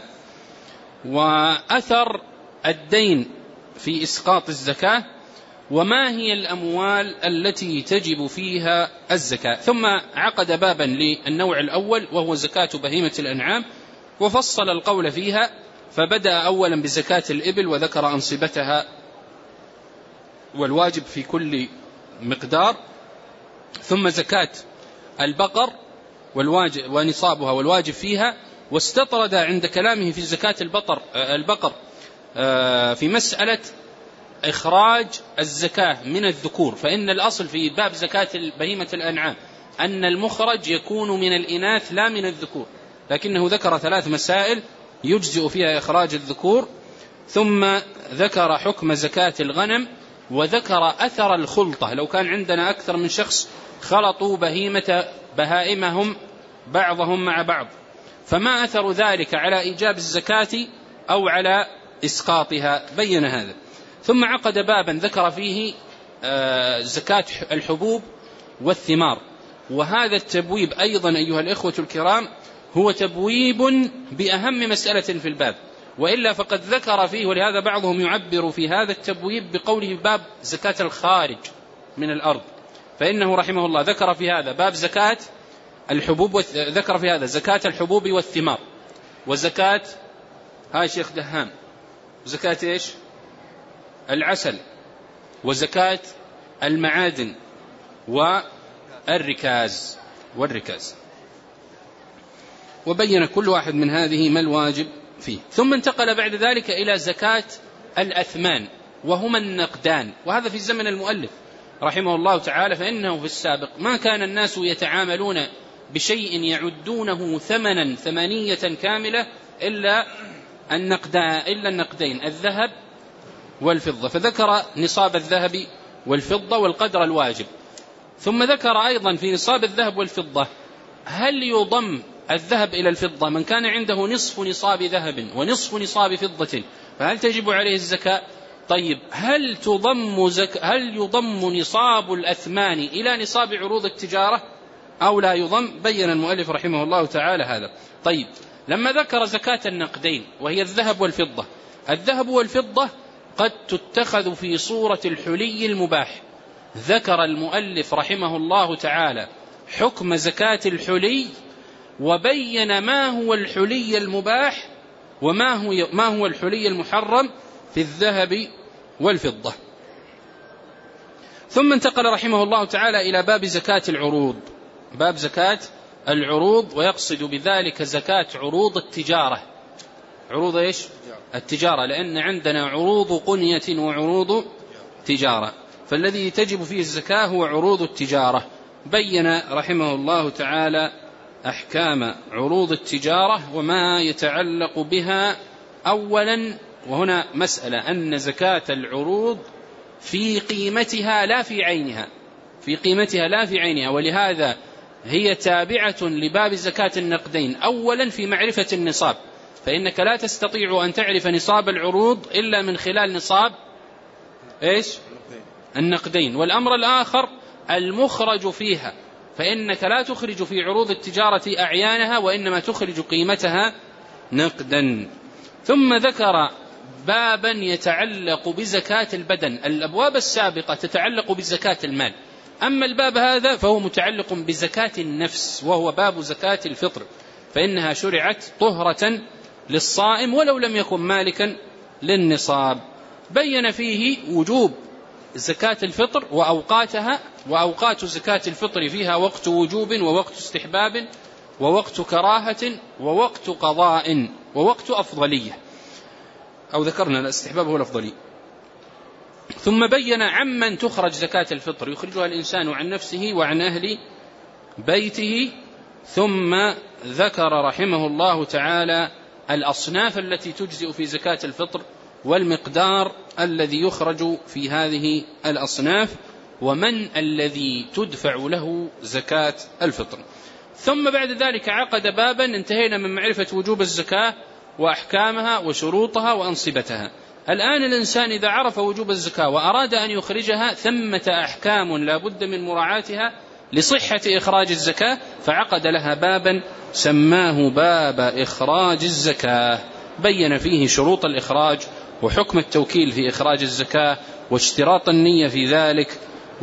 وأثر الدين في إسقاط الزكاة وما هي الأموال التي تجب فيها الزكاة. ثم عقد بابا للنوع الأول وهو زكاة بهيمة الأنعام، وفصل القول فيها، فبدأ أولا بزكاة الإبل وذكر أنصبتها والواجب في كل مقدار، ثم زكاة البقر والواجب ونصابها والواجب فيها، واستطرد عند كلامه في زكاة البقر البقر في مسألة إخراج الزكاة من الذكور، فإن الأصل في باب زكاة بهيمة الأنعام أن المخرج يكون من الإناث لا من الذكور، لكنه ذكر ثلاث مسائل يجزئ فيها إخراج الذكور. ثم ذكر حكم زكاة الغنم، وذكر أثر الخلطة، لو كان عندنا أكثر من شخص خلطوا بهيمة بهائمهم بعضهم مع بعض، فما أثر ذلك على إيجاب الزكاة أو على إسقاطها، بين هذا. ثم عقد بابا ذكر فيه زكاة الحبوب والثمار، وهذا التبويب أيضا أيها الإخوة الكرام هو تبويب بأهم مسألة في الباب، وإلا فقد ذكر فيه، ولهذا بعضهم يعبر في هذا التبويب بقوله باب زكاة الخارج من الأرض، فإنه رحمه الله ذكر في هذا باب زكاة الحبوب، ذكر في هذا زكاة الحبوب والثمار، وزكاة هاي شيخ دهام زكاة إيش؟ العسل، وزكاة المعادن والركاز والركاز وبين كل واحد من هذه ما الواجب فيه. ثم انتقل بعد ذلك إلى زكاة الأثمان وهما النقدان، وهذا في زمن المؤلف رحمه الله تعالى، فإنه في السابق ما كان الناس يتعاملون بشيء يعدونه ثمنا ثمانية كاملة إلا النقدان إلا النقدين الذهب والفضة، فذكر نصاب الذهب والفضة والقدر الواجب. ثم ذكر أيضا في نصاب الذهب والفضة هل يضم الذهب إلى الفضة؟ من كان عنده نصف نصاب ذهب ونصف نصاب فضة فهل تجب عليه الزكاة؟ طيب هل تضم زك... هل يضم نصاب الأثمان إلى نصاب عروض التجارة أو لا يضم؟ بين المؤلف رحمه الله تعالى هذا. طيب لما ذكر زكاة النقدين وهي الذهب والفضة، الذهب والفضة قد تتخذ في صورة الحلي المباح، ذكر المؤلف رحمه الله تعالى حكم زكاة الحلي وبين ما هو الحلي المباح وما هو ما هو الحلي المحرم في الذهب والفضة. ثم انتقل رحمه الله تعالى إلى باب زكاة العروض، باب زكاة العروض، ويقصد بذلك زكاة عروض التجارة. عروض إيش؟ التجارة، لأن عندنا عروض قنية وعروض تجارة، فالذي تجب فيه الزكاة هو عروض التجارة. بين رحمه الله تعالى أحكام عروض التجارة وما يتعلق بها. أولا، وهنا مسألة، أن زكاة العروض في قيمتها لا في عينها، في قيمتها لا في عينها، ولهذا هي تابعة لباب زكاة النقدين. أولا في معرفة النصاب، فإنك لا تستطيع أن تعرف نصاب العروض إلا من خلال نصاب إيش؟ النقدين. والأمر الآخر المخرج فيها، فإنك لا تخرج في عروض التجارة أعيانها وإنما تخرج قيمتها نقدا. ثم ذكر بابا يتعلق بزكاة البدن. الأبواب السابقة تتعلق بزكاة المال، أما الباب هذا فهو متعلق بزكاة النفس، وهو باب زكاة الفطر، فإنها شرعت طهرة للصائم ولو لم يكن مالكا للنصاب. بين فيه وجوب زكاة الفطر وأوقاتها، وأوقات زكاة الفطر فيها وقت وجوب ووقت استحباب ووقت كراهة ووقت قضاء ووقت أفضلية، أو ذكرنا الاستحباب هو الأفضلية. ثم بين عمن تخرج زكاة الفطر، يخرجها الإنسان عن نفسه وعن أهل بيته. ثم ذكر رحمه الله تعالى الأصناف التي تجزئ في زكاة الفطر والمقدار الذي يخرج في هذه الأصناف ومن الذي تدفع له زكاة الفطر. ثم بعد ذلك عقد بابا، انتهينا من معرفة وجوب الزكاة وأحكامها وشروطها وأنصبتها. الآن الإنسان إذا عرف وجوب الزكاة وأراد أن يخرجها ثمة أحكام لا بد من مراعاتها لصحة إخراج الزكاة، فعقد لها بابا سماه باب إخراج الزكاة، بين فيه شروط الإخراج وحكم التوكيل في إخراج الزكاة واشتراط النية في ذلك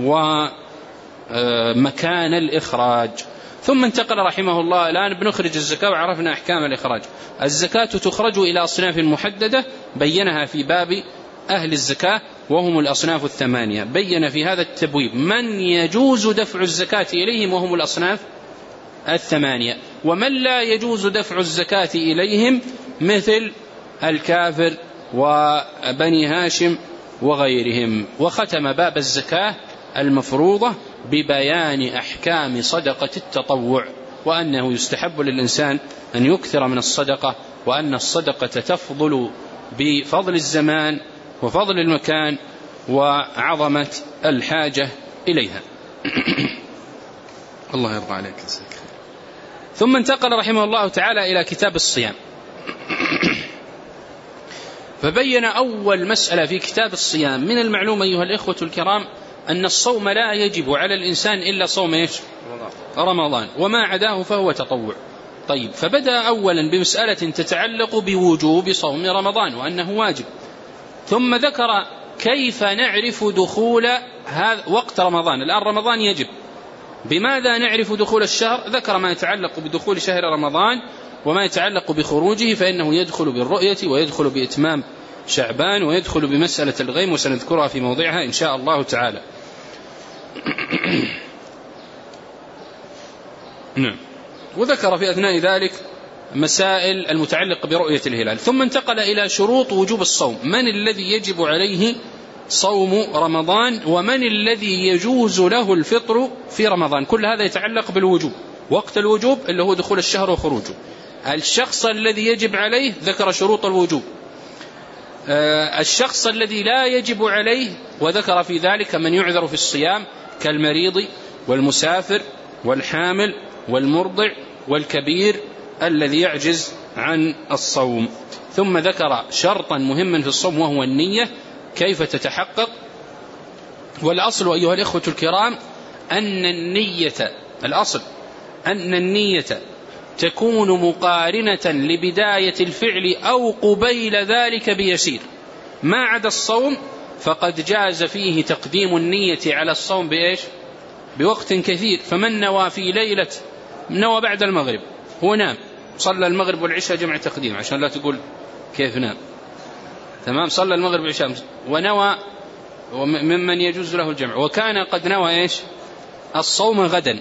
ومكان الإخراج. ثم انتقل رحمه الله، الآن بنخرج الزكاة وعرفنا أحكام الإخراج. الزكاة تخرج إلى أصناف محددة بينها في باب أهل الزكاة وهم الأصناف الثمانية، بين في هذا التبويب من يجوز دفع الزكاة إليهم وهم الأصناف الثمانية، ومن لا يجوز دفع الزكاة إليهم مثل الكافر وبني هاشم وغيرهم. وختم باب الزكاة المفروضة ببيان أحكام صدقة التطوع، وأنه يستحب للإنسان أن يكثر من الصدقة، وأن الصدقة تفضل بفضل الزمان وفضل المكان وعظمة الحاجة إليها. الله يرضى عليك. ثم انتقل رحمه الله تعالى إلى كتاب الصيام، فبين أول مسألة في كتاب الصيام. من المعلوم أيها الإخوة الكرام أن الصوم لا يجب على الإنسان إلا صوم إيش؟ رمضان، وما عداه فهو تطوع. طيب، فبدأ أولا بمسألة تتعلق بوجوب صوم رمضان وأنه واجب، ثم ذكر كيف نعرف دخول هذا وقت رمضان. الآن رمضان يجب، بماذا نعرف دخول الشهر؟ ذكر ما يتعلق بدخول شهر رمضان وما يتعلق بخروجه، فإنه يدخل بالرؤية ويدخل بإتمام شعبان ويدخل بمسألة الغيم، وسنذكرها في موضعها إن شاء الله تعالى. نعم. وذكر في أثناء ذلك مسائل المتعلقة برؤية الهلال. ثم انتقل إلى شروط وجوب الصوم، من الذي يجب عليه صوم رمضان ومن الذي يجوز له الفطر في رمضان. كل هذا يتعلق بالوجوب، وقت الوجوب اللي هو دخول الشهر وخروجه. الشخص الذي يجب عليه ذكر شروط الوجوب، الشخص الذي لا يجب عليه وذكر في ذلك من يعذر في الصيام كالمريض والمسافر والحامل والمرضع والكبير الذي يعجز عن الصوم. ثم ذكر شرطا مهما في الصوم وهو النية، كيف تتحقق. والأصل أيها الإخوة الكرام أن النية، الأصل أن النية تكون مقارنة لبداية الفعل أو قبيل ذلك بيسير. ما عدا الصوم فقد جاز فيه تقديم النية على الصوم بإيش؟ بوقت كثير. فمن نوى في ليلة، نوى بعد المغرب، هو نام صلى المغرب والعشاء جمع تقديم عشان لا تقول كيف نام، تمام، صلى المغرب والعشاء ونوى، وممن يجوز له الجمع، وكان قد نوى إيش؟ الصوم غدا.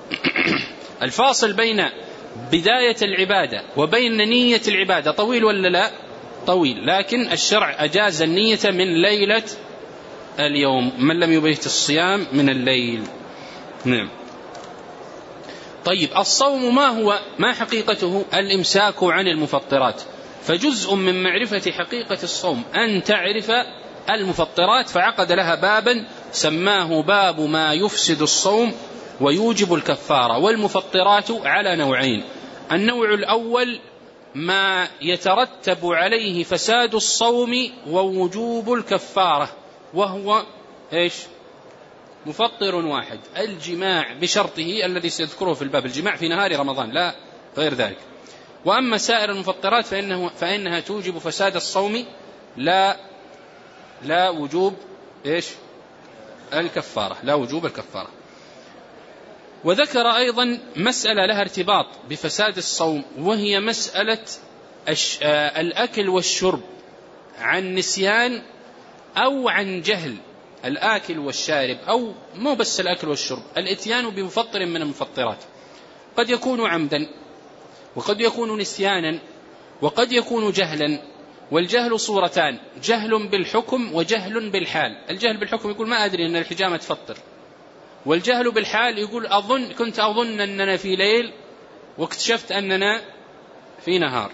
الفاصل بين بداية العبادة وبين نية العبادة طويل ولا لا؟ طويل، لكن الشرع أجاز النية من ليلة اليوم، من لم يبيت الصيام من الليل. نعم. طيب، الصوم ما هو؟ ما حقيقته؟ الإمساك عن المفطرات. فجزء من معرفة حقيقة الصوم أن تعرف المفطرات، فعقد لها بابا سماه باب ما يفسد الصوم ويوجب الكفارة. والمفطرات على نوعين: النوع الأول ما يترتب عليه فساد الصوم ووجوب الكفارة، وهو إيش؟ مفطر واحد، الجماع بشرطه الذي سيذكره في الباب، الجماع في نهار رمضان لا غير ذلك. وأما سائر المفطرات فإنه فإنها توجب فساد الصوم لا لا وجوب إيش؟ الكفارة، لا وجوب الكفارة. وذكر أيضا مسألة لها ارتباط بفساد الصوم، وهي مسألة الأكل والشرب عن نسيان أو عن جهل الآكل والشارب، أو مو بس الأكل والشرب، الإتيان بمفطر من المفطرات قد يكون عمدا وقد يكون نسيانا وقد يكون جهلا، والجهل صورتان: جهل بالحكم وجهل بالحال. الجهل بالحكم يقول ما أدري أن الحجامة تفطر، والجهل بالحال يقول أظن كنت أظن أننا في ليل واكتشفت أننا في نهار.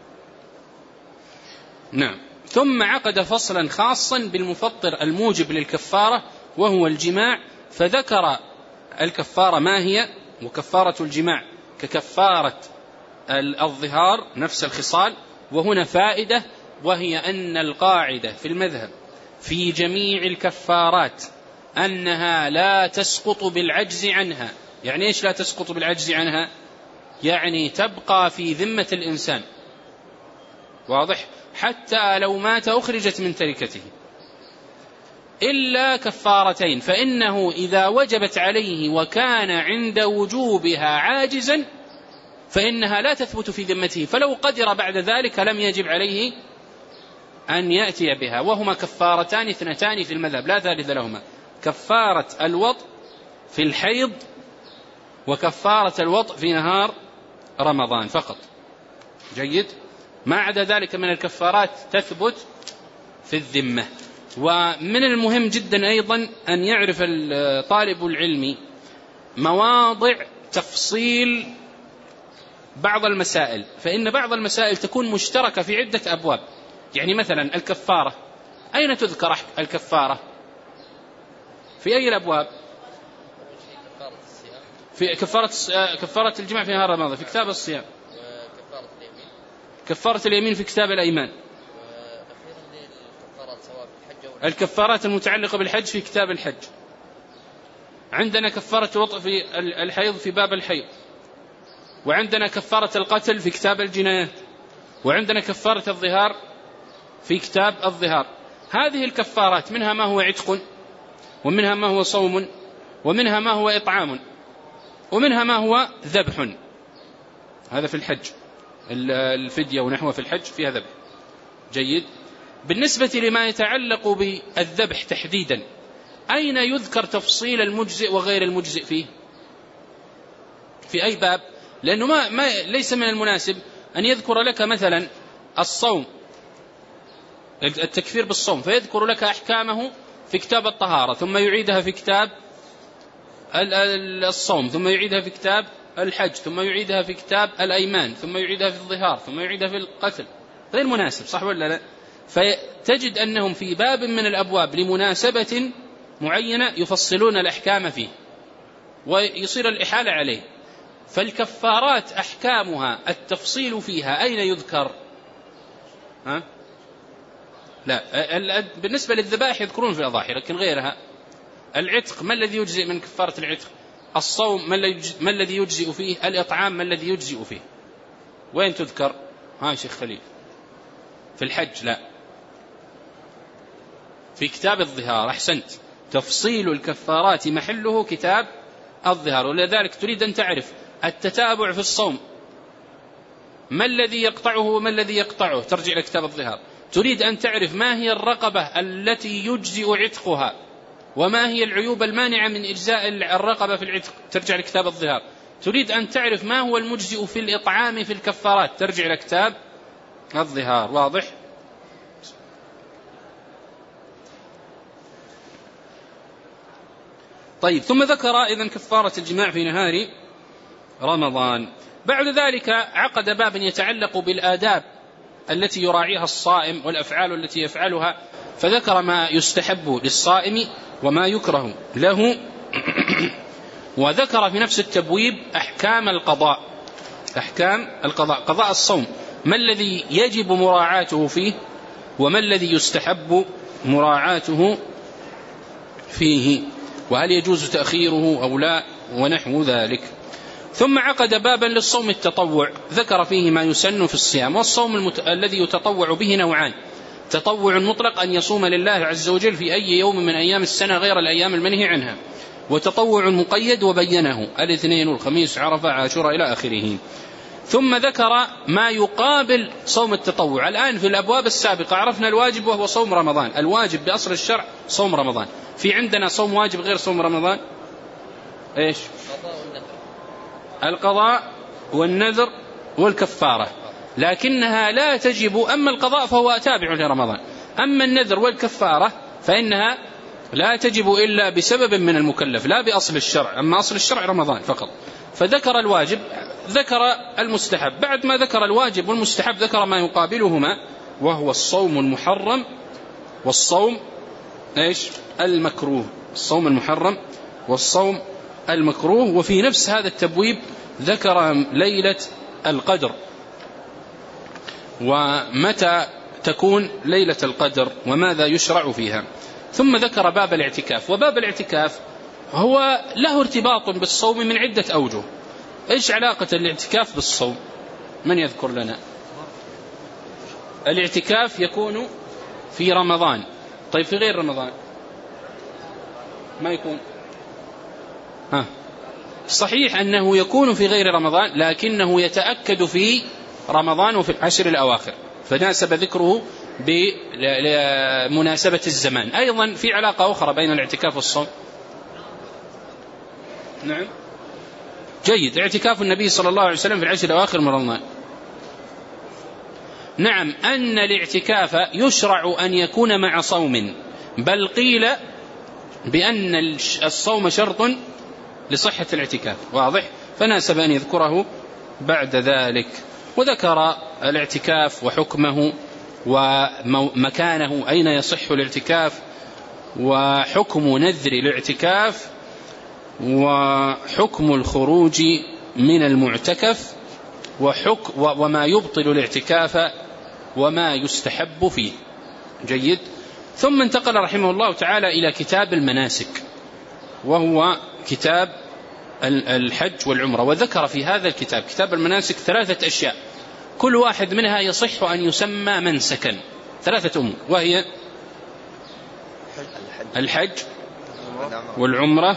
نعم. ثم عقد فصلا خاصا بالمفطر الموجب للكفارة وهو الجماع، فذكر الكفارة ما هي، وكفارة الجماع ككفارة الظهار نفس الخصال. وهنا فائدة، وهي أن القاعدة في المذهب في جميع الكفارات أنها لا تسقط بالعجز عنها. يعني إيش لا تسقط بالعجز عنها؟ يعني تبقى في ذمة الإنسان، واضح؟ حتى لو مات أخرجت من تركته، إلا كفارتين، فإنه إذا وجبت عليه وكان عند وجوبها عاجزا فإنها لا تثبت في ذمته، فلو قدر بعد ذلك لم يجب عليه أن يأتي بها. وهما كفارتان اثنتان في المذهب لا ثالث لهما: كفارة الوطء في الحيض وكفارة الوطء في نهار رمضان فقط. جيد. ما عدا ذلك من الكفارات تثبت في الذمة. ومن المهم جدا أيضا أن يعرف طالب العلم مواضع تفصيل بعض المسائل، فإن بعض المسائل تكون مشتركة في عدة أبواب. يعني مثلا الكفارة، أين تذكر الكفارة؟ في أي الأبواب؟ في كفارة كفارة الجماع في نهار رمضان في كتاب الصيام، كفارة اليمين في كتاب الأيمان، الكفارات المتعلقة بالحج في كتاب الحج، عندنا كفارة الوطء في الحيض في باب الحيض، وعندنا كفارة القتل في كتاب الجنايات، وعندنا كفارة الظهار في كتاب الظهار. هذه الكفارات منها ما هو عتق، ومنها ما هو صوم، ومنها ما هو إطعام، ومنها ما هو ذبح. هذا في الحج، الفدية ونحوه في الحج فيها ذبح. جيد. بالنسبة لما يتعلق بالذبح تحديدا، أين يذكر تفصيل المجزئ وغير المجزئ فيه؟ في أي باب؟ لأنه ما, ما ليس من المناسب أن يذكر لك مثلا الصوم، التكفير بالصوم، فيذكر لك أحكامه في كتاب الطهارة ثم يعيدها في كتاب الصوم، ثم يعيدها في كتاب الحج، ثم يعيدها في كتاب الأيمان، ثم يعيدها في الظهار، ثم يعيدها في القتل. غير مناسب، صح ولا لا؟ فتجد أنهم في باب من الأبواب لمناسبة معينة يفصلون الأحكام فيه ويصير الإحالة عليه. فالكفارات أحكامها التفصيل فيها أين يذكر؟ ها؟ لا، بالنسبة للذبائح يذكرون في الأضاحي، لكن غيرها العتق ما الذي يجزئ من كفارة العتق؟ الصوم ما الذي يجزئ فيه؟ الإطعام ما الذي يجزئ فيه؟ وين تذكر؟ ها شيخ خليل؟ في الحج لا، في كتاب الظهار. أحسنت، تفصيل الكفارات محله كتاب الظهار. ولذلك تريد أن تعرف التتابع في الصوم ما الذي يقطعه وما الذي يقطعه، ترجع إلى كتاب الظهار. تريد أن تعرف ما هي الرقبة التي يجزئ عتقها وما هي العيوب المانعة من إجزاء الرقبة في العتق، ترجع لكتاب الظهار. تريد أن تعرف ما هو المجزئ في الإطعام في الكفارات، ترجع إلى كتاب الظهار. واضح؟ طيب، ثم ذكر إذن كفارة الجماع في نهار رمضان. بعد ذلك عقد باب يتعلق بالآداب التي يراعيها الصائم والأفعال التي يفعلها، فذكر ما يستحب للصائم وما يكره له وذكر في نفس التبويب أحكام القضاء، أحكام القضاء، قضاء الصوم، ما الذي يجب مراعاته فيه وما الذي يستحب مراعاته فيه، وهل يجوز تأخيره أو لا، ونحو ذلك. ثم عقد بابا للصوم التطوع، ذكر فيه ما يسن في الصيام. والصوم المت... الذي يتطوع به نوعان: تطوع مطلق أن يصوم لله عز وجل في أي يوم من أيام السنة غير الأيام المنهي عنها، وتطوع مقيد وبينه: الاثنين والخميس عرفة عاشوراء إلى آخره. ثم ذكر ما يقابل صوم التطوع. الآن في الأبواب السابقة عرفنا الواجب وهو صوم رمضان، الواجب بأصل الشرع صوم رمضان. في عندنا صوم واجب غير صوم رمضان؟ إيش؟ القضاء والنذر والكفارة، لكنها لا تجب. أما القضاء فهو تابع لرمضان، أما النذر والكفارة فإنها لا تجب إلا بسبب من المكلف لا بأصل الشرع. أما أصل الشرع رمضان فقط. فذكر الواجب، ذكر المستحب، بعد ما ذكر الواجب والمستحب ذكر ما يقابلهما، وهو الصوم المحرم والصوم إيش؟ المكروه. الصوم المحرم والصوم المكروه. وفي نفس هذا التبويب ذكر ليلة القدر، ومتى تكون ليلة القدر وماذا يشرع فيها. ثم ذكر باب الاعتكاف. وباب الاعتكاف هو له ارتباط بالصوم من عدة أوجه. إيش علاقة الاعتكاف بالصوم؟ من يذكر لنا؟ الاعتكاف يكون في رمضان. طيب في غير رمضان ما يكون؟ ها صحيح أنه يكون في غير رمضان، لكنه يتأكد في رمضان وفي العشر الأواخر، فناسب ذكره بمناسبة الزمان. أيضا في علاقة أخرى بين الاعتكاف والصوم. نعم جيد. اعتكاف النبي صلى الله عليه وسلم في العشر الأواخر من رمضان. نعم أن الاعتكاف يشرع أن يكون مع صوم، بل قيل بأن الصوم شرط لصحة الاعتكاف. واضح؟ فناسب أن يذكره بعد ذلك. وذكر الاعتكاف وحكمه ومكانه، أين يصح الاعتكاف، وحكم نذر الاعتكاف، وحكم الخروج من المعتكف، وحك وما يبطل الاعتكاف وما يستحب فيه. جيد. ثم انتقل رحمه الله تعالى إلى كتاب المناسك، وهو كتاب الحج والعمرة. وذكر في هذا الكتاب كتاب المناسك ثلاثة أشياء، كل واحد منها يصح أن يسمى منسكا. ثلاثة أمور، وهي الحج والعمرة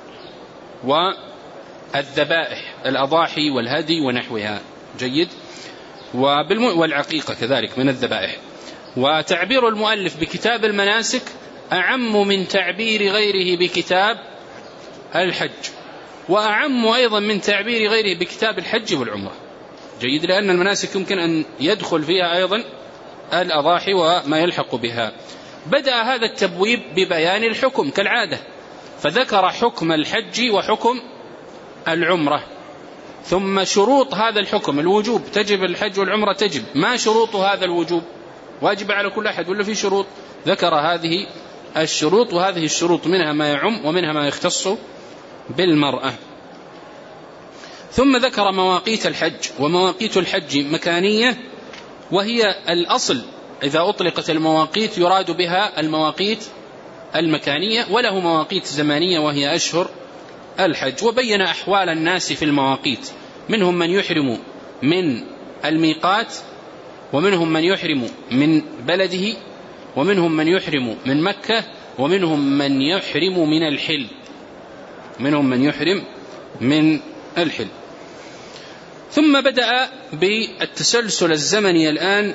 والذبائح، الأضاحي والهدي ونحوها. جيد. والعقيقة كذلك من الذبائح. وتعبير المؤلف بكتاب المناسك أعم من تعبير غيره بكتاب الحج، وأعم أيضا من تعبير غيره بكتاب الحج والعمرة. جيد. لأن المناسك يمكن أن يدخل فيها أيضا الأضاحي وما يلحق بها. بدأ هذا التبويب ببيان الحكم كالعادة، فذكر حكم الحج وحكم العمرة، ثم شروط هذا الحكم. الوجوب، تجب الحج والعمرة تجب. ما شروط هذا الوجوب؟ واجب على كل أحد ولا في شروط؟ ذكر هذه الشروط، وهذه الشروط منها ما يعم ومنها ما يختص بالمرأة. ثم ذكر مواقيت الحج. ومواقيت الحج مكانية، وهي الأصل إذا أطلقت المواقيت يراد بها المواقيت المكانية، وله مواقيت زمانية وهي أشهر الحج. وبين أحوال الناس في المواقيت، منهم من يحرم من الميقات، ومنهم من يحرم من بلده، ومنهم من يحرم من مكة، ومنهم من يحرم من الحل منهم من يحرم من الحل. ثم بدأ بالتسلسل الزمني الآن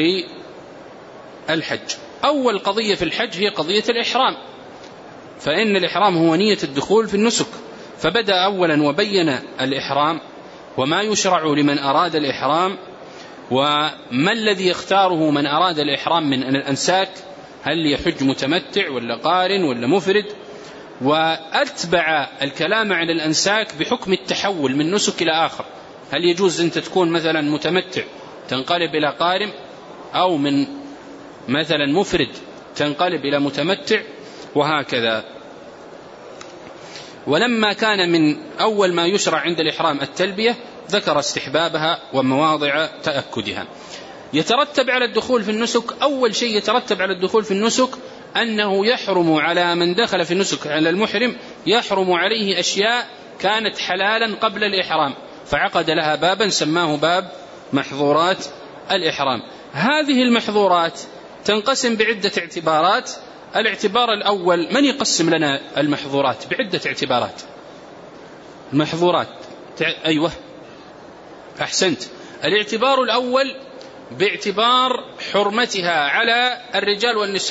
للحج. أول قضية في الحج هي قضية الإحرام، فإن الإحرام هو نية الدخول في النسك. فبدأ أولا وبين الإحرام وما يشرع لمن أراد الإحرام، وما الذي يختاره من أراد الإحرام من الأنساك، هل يحج متمتع ولا قارن ولا مفرد. وأتبع الكلام عن الأنساك بحكم التحول من نسك إلى آخر، هل يجوز أن تكون مثلا متمتع تنقلب إلى قارن، أو من مثلا مفرد تنقلب إلى متمتع، وهكذا. ولما كان من أول ما يشرع عند الإحرام التلبية، ذكر استحبابها ومواضع تأكدها. يترتب على الدخول في النسك، أول شيء يترتب على الدخول في النسك أنه يحرم على من دخل في النسك، على المحرم يحرم عليه أشياء كانت حلالا قبل الإحرام، فعقد لها بابا سماه باب محظورات الإحرام. هذه المحظورات تنقسم بعدة اعتبارات. الاعتبار الأول، من يقسم لنا المحظورات بعدة اعتبارات؟ المحظورات أيوة أحسنت. الاعتبار الأول باعتبار حرمتها على الرجال والنساء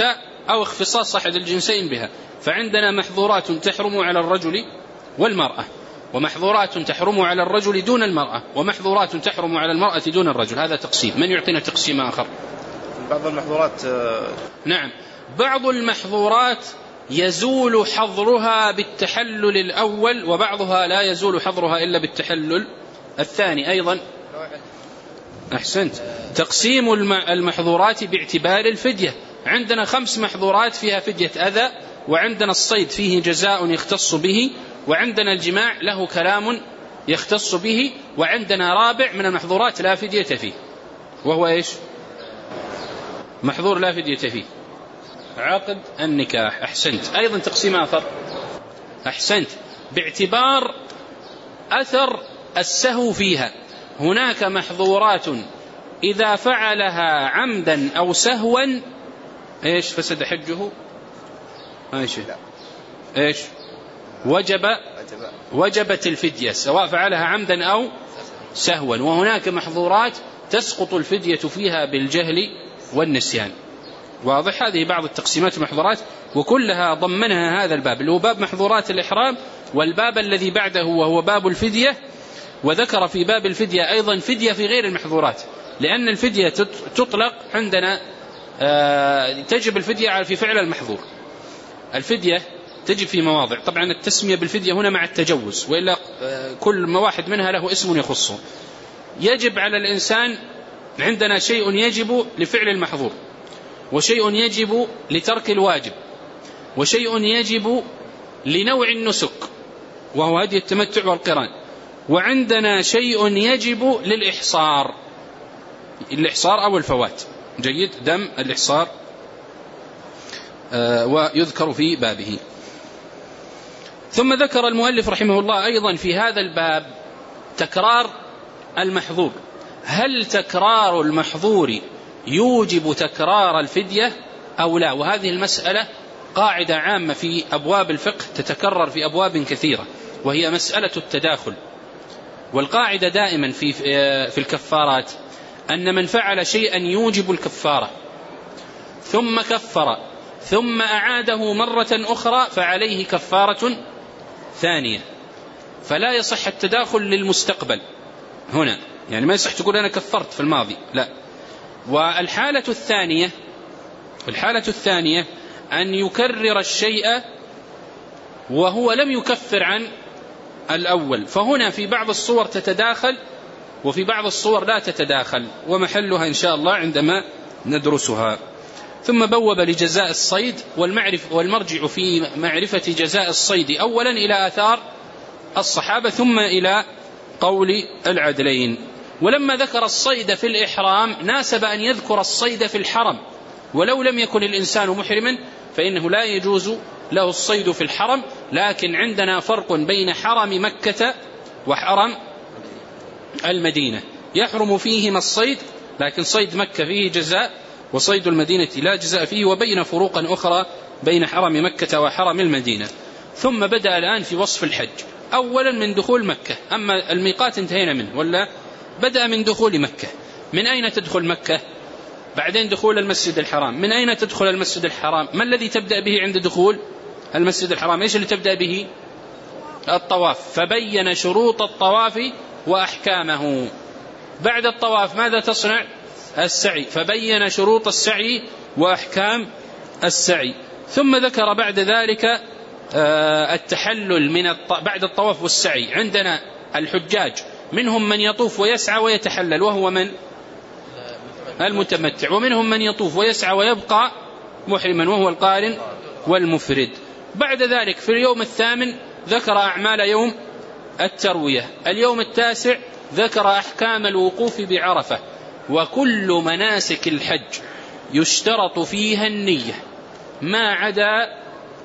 أو اختصاص أحد الجنسين بها. فعندنا محظورات تحرم على الرجل والمرأة، ومحظورات تحرم على الرجل دون المرأة، ومحظورات تحرم على المرأة دون الرجل. هذا تقسيم. من يعطينا تقسيم آخر؟ بعض المحظورات نعم، بعض المحظورات يزول حظرها بالتحلل الأول، وبعضها لا يزول حظرها إلا بالتحلل الثاني. أيضا أحسنت. تقسيم المحظورات باعتبار الفدية. عندنا خمس محظورات فيها فدية أذى، وعندنا الصيد فيه جزاء يختص به، وعندنا الجماع له كلام يختص به، وعندنا رابع من المحظورات لا فدية فيه، وهو إيش؟ محظور لا فدية فيه، عقد النكاح. أحسنت. أيضا تقسيم آخر. أحسنت. باعتبار أثر السهو فيها. هناك محظورات إذا فعلها عمدا أو سهوا إيش؟ فسد حجه. إيش؟ إيش؟ وجب وجبت الفدية سواء فعلها عمدا أو سهوا. وهناك محظورات تسقط الفدية فيها بالجهل والنسيان. واضح؟ هذه بعض التقسيمات المحظورات، وكلها ضمنها هذا الباب اللي هو باب محظورات الإحرام، والباب الذي بعده وهو باب الفدية. وذكر في باب الفدية أيضا فدية في غير المحظورات، لأن الفدية تطلق عندنا تجب الفدية في فعل المحظور. الفدية تجب في مواضع، طبعا التسمية بالفدية هنا مع التجوز، وإلا كل ما واحد منها له اسم يخصه. يجب على الإنسان، عندنا شيء يجب لفعل المحظور، وشيء يجب لترك الواجب، وشيء يجب لنوع النسك وهو هدي التمتع والقران، وعندنا شيء يجب للإحصار، الإحصار أو الفوات. جيد، دم الإحصار آه ويذكر في بابه. ثم ذكر المؤلف رحمه الله أيضا في هذا الباب تكرار المحظور. هل تكرار المحظور يوجب تكرار الفدية أو لا؟ وهذه المسألة قاعدة عامة في أبواب الفقه تتكرر في أبواب كثيرة، وهي مسألة التداخل. والقاعدة دائما في في الكفارات أن من فعل شيئا يوجب الكفارة ثم كفر ثم أعاده مرة أخرى فعليه كفارة ثانية، فلا يصح التداخل للمستقبل هنا، يعني ما يصح تقول أنا كفرت في الماضي، لا. والحالة الثانية الحالة الثانية أن يكرر الشيء وهو لم يكفر عن الأول، فهنا في بعض الصور تتداخل وفي بعض الصور لا تتداخل، ومحلها إن شاء الله عندما ندرسها. ثم بوب لجزاء الصيد والمعرف والمرجع في معرفة جزاء الصيد أولا إلى آثار الصحابة ثم إلى قول العدلين. ولما ذكر الصيد في الإحرام ناسب أن يذكر الصيد في الحرم، ولو لم يكن الإنسان محرما فإنه لا يجوز له الصيد في الحرم. لكن عندنا فرق بين حرم مكة وحرم المدينة، يحرم فيهما الصيد، لكن صيد مكة فيه جزاء وصيد المدينة لا جزاء فيه، وبين فروقا أخرى بين حرم مكة وحرم المدينة. ثم بدأ الآن في وصف الحج، أولا من دخول مكة، أما الميقات انتهينا منه ولا بدأ من دخول مكة. من أين تدخل مكة؟ بعدين دخول المسجد الحرام. من أين تدخل المسجد الحرام؟ ما الذي تبدأ به عند دخول المسجد الحرام؟ إيش اللي تبدأ به؟ الطواف. فبين شروط الطواف وأحكامه. بعد الطواف ماذا تصنع؟ السعي، فبين شروط السعي وأحكام السعي. ثم ذكر بعد ذلك التحلل من الط... بعد الطواف والسعي. عندنا الحجاج منهم من يطوف ويسعى ويتحلل وهو من المتمتع، ومنهم من يطوف ويسعى ويبقى محرما وهو القارن والمفرد. بعد ذلك في اليوم الثامن ذكر أعمال يوم التروية. اليوم التاسع ذكر أحكام الوقوف بعرفة. وكل مناسك الحج يشترط فيها النية ما عدا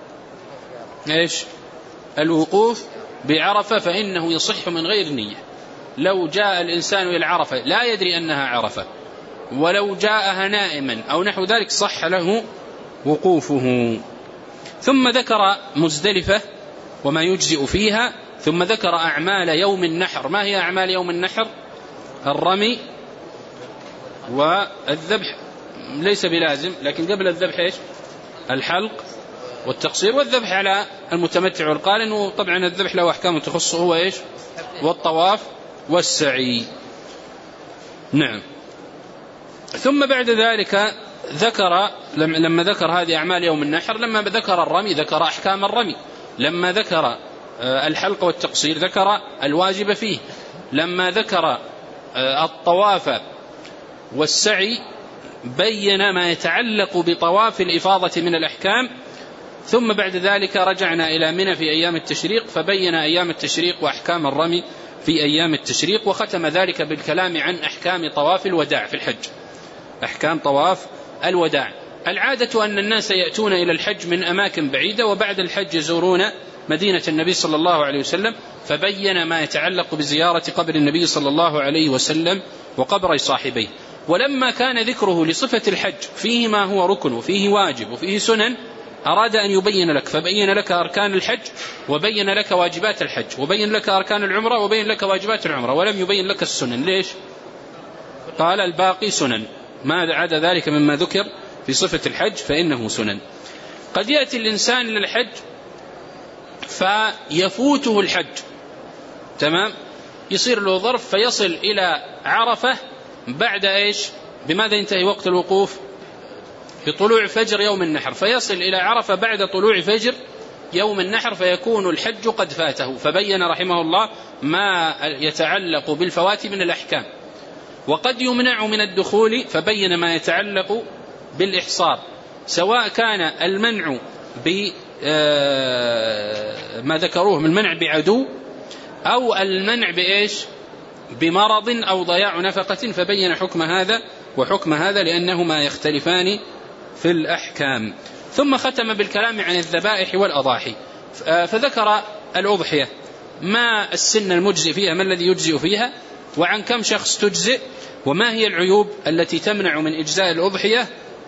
إيش؟ الوقوف بعرفة، فإنه يصح من غير نية. لو جاء الإنسان إلى عرفة لا يدري أنها عرفة، ولو جاءها نائما أو نحو ذلك صح له وقوفه. ثم ذكر مزدلفة وما يجزئ فيها، ثم ذكر أعمال يوم النحر. ما هي أعمال يوم النحر؟ الرمي والذبح، ليس بلازم، لكن قبل الذبح إيش؟ الحلق والتقصير، والذبح على المتمتع والقارن. وطبعا الذبح له أحكام تخصه هو إيش؟ والطواف والسعي. نعم. ثم بعد ذلك ذكر لما ذكر هذه أعمال يوم النحر، لما ذكر الرمي ذكر أحكام الرمي، لما ذكر الحلق والتقصير ذكر الواجب فيه، لما ذكر الطواف والسعي بين ما يتعلق بطواف الإفاضة من الأحكام. ثم بعد ذلك رجعنا إلى منى في أيام التشريق فبين أيام التشريق وأحكام الرمي في أيام التشريق، وختم ذلك بالكلام عن أحكام طواف الوداع في الحج. أحكام طواف الوداع. العادة أن الناس يأتون إلى الحج من أماكن بعيدة، وبعد الحج يزورون مدينة النبي صلى الله عليه وسلم، فبين ما يتعلق بزيارة قبر النبي صلى الله عليه وسلم وقبر صاحبيه. ولما كان ذكره لصفة الحج فيه ما هو ركن وفيه واجب وفيه سنن، أراد أن يبين لك، فبين لك أركان الحج وبين لك واجبات الحج، وبين لك أركان العمرة وبين لك واجبات العمرة، ولم يبين لك السنن. ليش؟ قال الباقي سنن، ما عدا ذلك مما ذكر في صفة الحج فإنه سنن. قد يأتي الإنسان للحج فيفوته الحج، تمام، يصير له ظرف فيصل إلى عرفة بعد إيش؟ بماذا ينتهي وقت الوقوف؟ بطلوع فجر يوم النحر، فيصل إلى عرفة بعد طلوع فجر يوم النحر فيكون الحج قد فاته. فبين رحمه الله ما يتعلق بالفوات من الأحكام. وقد يمنع من الدخول فبين ما يتعلق بالإحصار، سواء كان المنع بما ذكروه من المنع بعدو أو المنع بإيش؟ بمرض أو ضياع نفقة، فبين حكم هذا وحكم هذا لأنهما يختلفان في الأحكام. ثم ختم بالكلام عن الذبائح والأضاحي، فذكر الأضحية ما السن المجزئ فيها، ما الذي يجزئ فيها، وعن كم شخص تجزئ، وما هي العيوب التي تمنع من إجزاء الأضحية،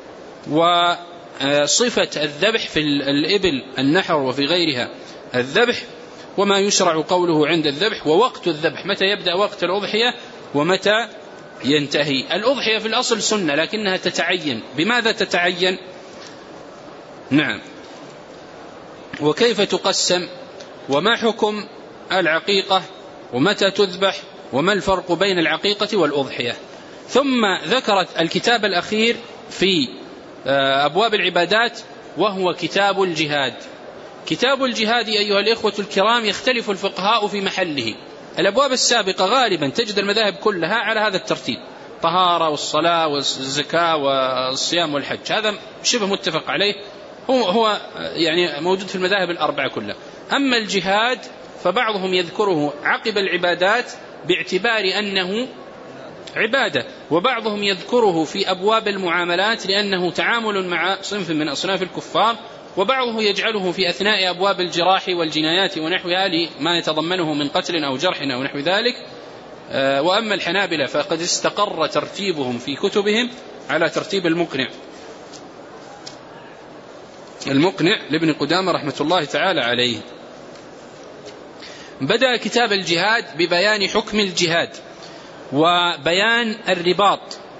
وصفة الذبح في الإبل النحر وفي غيرها الذبح، وما يشرع قوله عند الذبح، ووقت الذبح، متى يبدأ وقت الأضحية ومتى ينتهي. الأضحية في الأصل سنة لكنها تتعين. بماذا تتعين؟ نعم. وكيف تقسم، وما حكم العقيقة، ومتى تذبح، وما الفرق بين العقيقة والأضحية. ثم ذكرت الكتاب الأخير في أبواب العبادات وهو كتاب الجهاد. كتاب الجهاد أيها الإخوة الكرام يختلف الفقهاء في محله. الأبواب السابقة غالبا تجد المذاهب كلها على هذا الترتيب: طهارة والصلاة والزكاة والصيام والحج، هذا شبه متفق عليه، هو, هو يعني موجود في المذاهب الأربعة كلها. أما الجهاد فبعضهم يذكره عقب العبادات باعتبار أنه عبادة، وبعضهم يذكره في أبواب المعاملات لأنه تعامل مع صنف من أصناف الكفار، وبعضه يجعله في أثناء أبواب الجراح والجنايات ونحوها لما يتضمنه من قتل أو جرح أو نحو ذلك. وأما الحنابلة فقد استقر ترتيبهم في كتبهم على ترتيب المقنع المقنع لابن قدامة رحمة الله تعالى عليه. بدأ كتاب الجهاد ببيان حكم الجهاد وبيان الرباط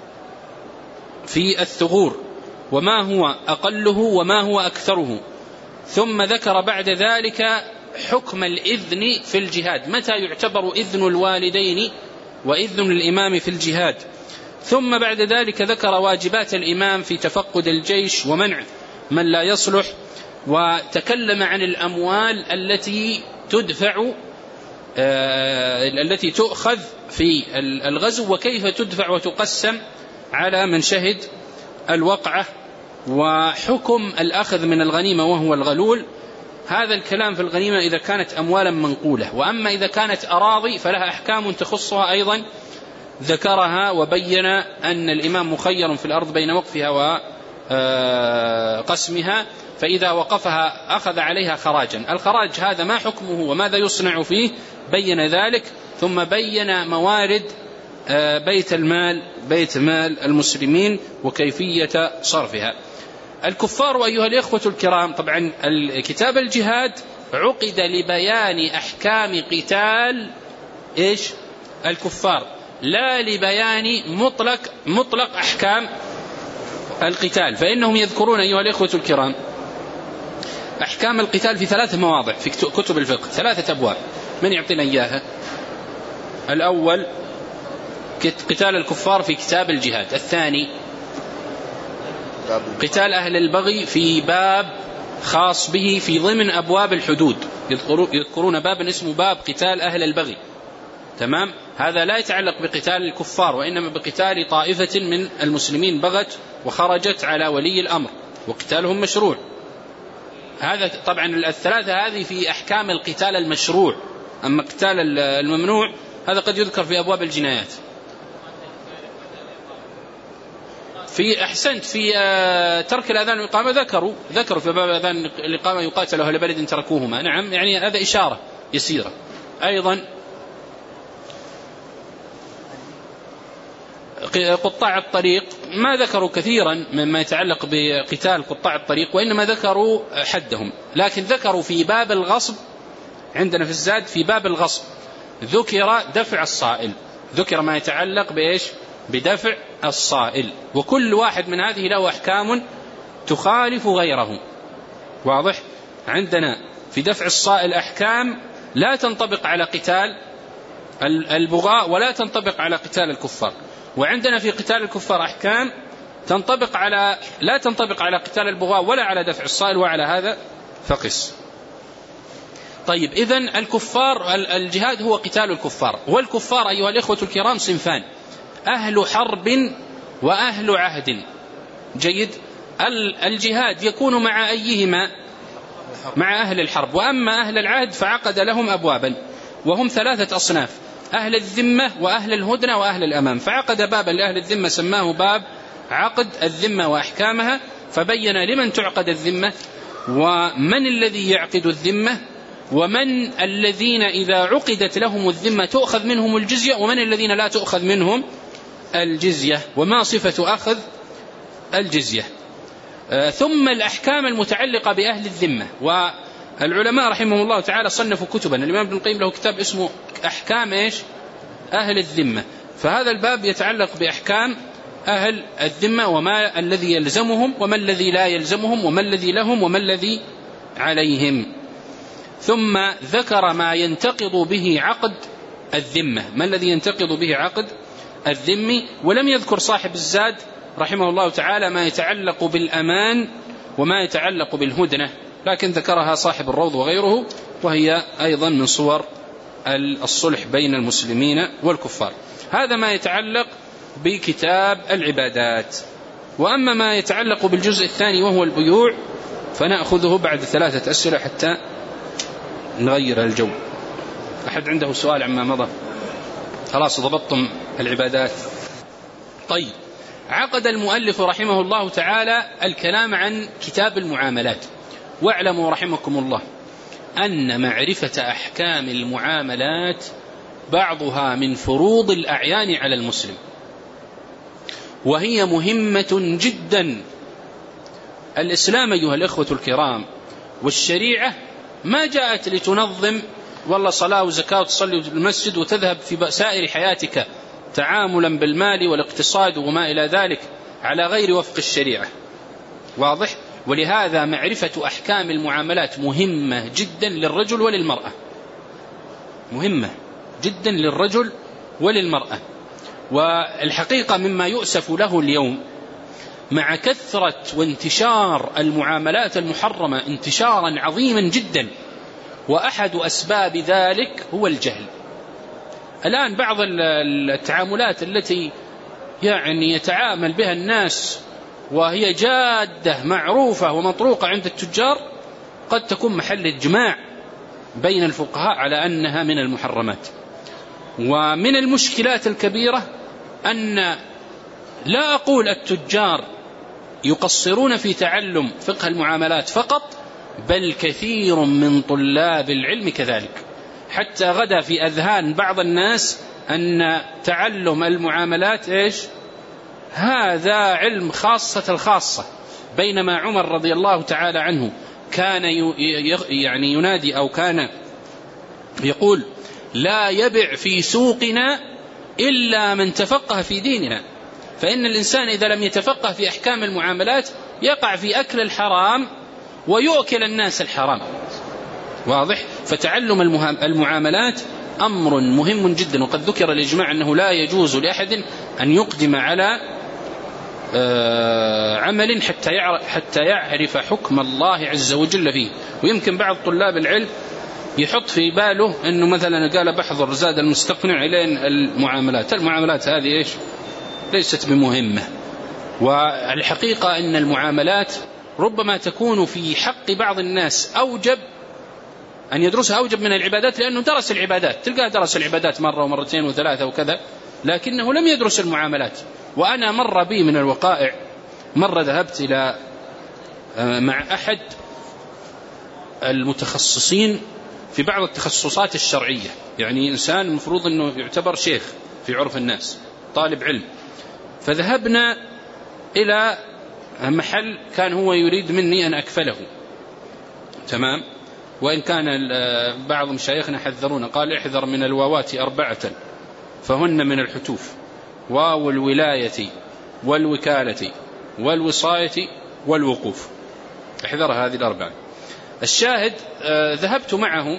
في الثغور وما هو أقله وما هو أكثره، ثم ذكر بعد ذلك حكم الإذن في الجهاد، متى يعتبر إذن الوالدين وإذن الإمام في الجهاد، ثم بعد ذلك ذكر واجبات الإمام في تفقد الجيش ومنع من لا يصلح، وتكلم عن الأموال التي تدفع آه التي تؤخذ في الغزو وكيف تدفع وتقسم على من شهد الوقعة، وحكم الأخذ من الغنيمة وهو الغلول. هذا الكلام في الغنيمة إذا كانت أموالا منقولة، وأما إذا كانت أراضي فلها أحكام تخصها أيضا ذكرها، وبين أن الإمام مخير في الأرض بين وقفها وقسمها، فإذا وقفها أخذ عليها خراجا. الخراج هذا ما حكمه وماذا يصنع فيه، بين ذلك، ثم بين موارد بيت المال بيت مال المسلمين وكيفية صرفها. الكفار أيها الإخوة الكرام، طبعا الكتاب الجهاد عقد لبيان أحكام قتال إيش الكفار، لا لبيان مطلق مطلق أحكام القتال، فإنهم يذكرون أيها الإخوة الكرام أحكام القتال في ثلاث مواضع في كتب الفقه، ثلاثة أبواب. من يعطينا إياها؟ الأول قتال الكفار في كتاب الجهاد. الثاني قتال أهل البغي في باب خاص به في ضمن أبواب الحدود، يذكرون بابا اسمه باب قتال أهل البغي. تمام؟ هذا لا يتعلق بقتال الكفار، وإنما بقتال طائفة من المسلمين بغت وخرجت على ولي الأمر، وقتالهم مشروع. هذا طبعا الثلاثة هذه في أحكام القتال المشروع. أما قتال الممنوع هذا قد يذكر في أبواب الجنايات. في أحسنت في ترك الأذان والإقامة ذكروا ذكروا في باب الأذان والإقامة يقاتل أهل بلد تركوهما. نعم، يعني هذا إشارة يسيرة. أيضا قطاع الطريق ما ذكروا كثيرا مما يتعلق بقتال قطاع الطريق، وإنما ذكروا حدهم، لكن ذكروا في باب الغصب عندنا في الزاد في باب الغصب ذكر دفع الصائل، ذكر ما يتعلق بإيش؟ بدفع الصائل، وكل واحد من هذه له أحكام تخالف غيره. واضح؟ عندنا في دفع الصائل أحكام لا تنطبق على قتال البغاء ولا تنطبق على قتال الكفار، وعندنا في قتال الكفار أحكام تنطبق على لا تنطبق على قتال البغاء ولا على دفع الصائل، وعلى هذا فقس. طيب، إذن الكفار الجهاد هو قتال الكفار، والكفار أيها الإخوة الكرام صنفان: أهل حرب وأهل عهد. جيد؟ الجهاد يكون مع أيهما؟ مع أهل الحرب. وأما أهل العهد فعقد لهم أبوابا، وهم ثلاثة أصناف: أهل الذمة وأهل الهدنة وأهل الأمام. فعقد بابا لأهل الذمة سماه باب عقد الذمة وأحكامها، فبين لمن تعقد الذمة، ومن الذي يعقد الذمة، ومن الذين إذا عقدت لهم الذمة تؤخذ منهم الجزية، ومن الذين لا تؤخذ منهم الجزية، وما صفة أخذ الجزية. آه ثم الأحكام المتعلقة بأهل الذمة. والعلماء رحمهم الله تعالى صنفوا كتبا. الإمام ابن القيم له كتاب اسمه أحكام إيش؟ أهل الذمة. فهذا الباب يتعلق بأحكام أهل الذمة، وما الذي يلزمهم وما الذي لا يلزمهم، وما الذي لهم وما الذي عليهم. ثم ذكر ما ينتقض به عقد الذمة، ما الذي ينتقض به عقد الذمي، ولم يذكر صاحب الزاد رحمه الله تعالى ما يتعلق بالأمان وما يتعلق بالهدنة، لكن ذكرها صاحب الروض وغيره، وهي أيضا من صور الصلح بين المسلمين والكفار. هذا ما يتعلق بكتاب العبادات. وأما ما يتعلق بالجزء الثاني وهو البيوع فنأخذه بعد ثلاثة أسئلة حتى نغير الجو. أحد عنده سؤال عما مضى؟ خلاص ضبطتم العبادات. طيب، عقد المؤلف رحمه الله تعالى الكلام عن كتاب المعاملات. واعلموا رحمكم الله أن معرفة أحكام المعاملات بعضها من فروض الأعيان على المسلم، وهي مهمة جدا. الإسلام أيها الإخوة الكرام والشريعة ما جاءت لتنظم والله صلاة وزكاة وتصلي في المسجد وتذهب في سائر حياتك تعاملا بالمال والاقتصاد وما إلى ذلك على غير وفق الشريعة. واضح؟ ولهذا معرفة أحكام المعاملات مهمة جدا للرجل وللمرأة، مهمة جدا للرجل وللمرأة. والحقيقة مما يؤسف له اليوم مع كثرة وانتشار المعاملات المحرمة انتشارا عظيما جدا، وأحد أسباب ذلك هو الجهل. الآن بعض التعاملات التي يعني يتعامل بها الناس وهي جادة معروفة ومطروقة عند التجار قد تكون محل إجماع بين الفقهاء على أنها من المحرمات. ومن المشكلات الكبيرة أن لا أقول التجار يقصرون في تعلم فقه المعاملات فقط، بل كثير من طلاب العلم كذلك، حتى غدا في أذهان بعض الناس أن تعلم المعاملات إيش؟ هذا علم خاصة الخاصة، بينما عمر رضي الله تعالى عنه كان يعني ينادي أو كان يقول: لا يبع في سوقنا إلا من تفقه في ديننا. فإن الإنسان إذا لم يتفقه في أحكام المعاملات يقع في أكل الحرام ويؤكل الناس الحرام. واضح؟ فتعلم المعاملات أمر مهم جدا، وقد ذكر الإجماع أنه لا يجوز لأحد أن يقدم على عمل حتى يعرف, حتى يعرف حكم الله عز وجل فيه. ويمكن بعض طلاب العلم يحط في باله أنه مثلا قال بحضر زاد المستقنع إلين المعاملات. المعاملات هذه إيش؟ ليست بمهمة. والحقيقة أن المعاملات ربما تكون في حق بعض الناس أوجب أن يدرسها أوجب من العبادات، لأنه درس العبادات، تلقاه درس العبادات مرة ومرتين وثلاثة وكذا، لكنه لم يدرس المعاملات. وأنا مر بي من الوقائع، مرة ذهبت إلى مع أحد المتخصصين في بعض التخصصات الشرعية، يعني إنسان المفروض أنه يعتبر شيخ في عرف الناس، طالب علم. فذهبنا إلى محل كان هو يريد مني أن أكفله، تمام؟ وإن كان بعض مشايخنا حذرونا، قال احذر من الواوات أربعة فهن من الحتوف: واو الولاية والوكالة والوصاية والوقوف. احذر هذه الأربعة. الشاهد ذهبت معه،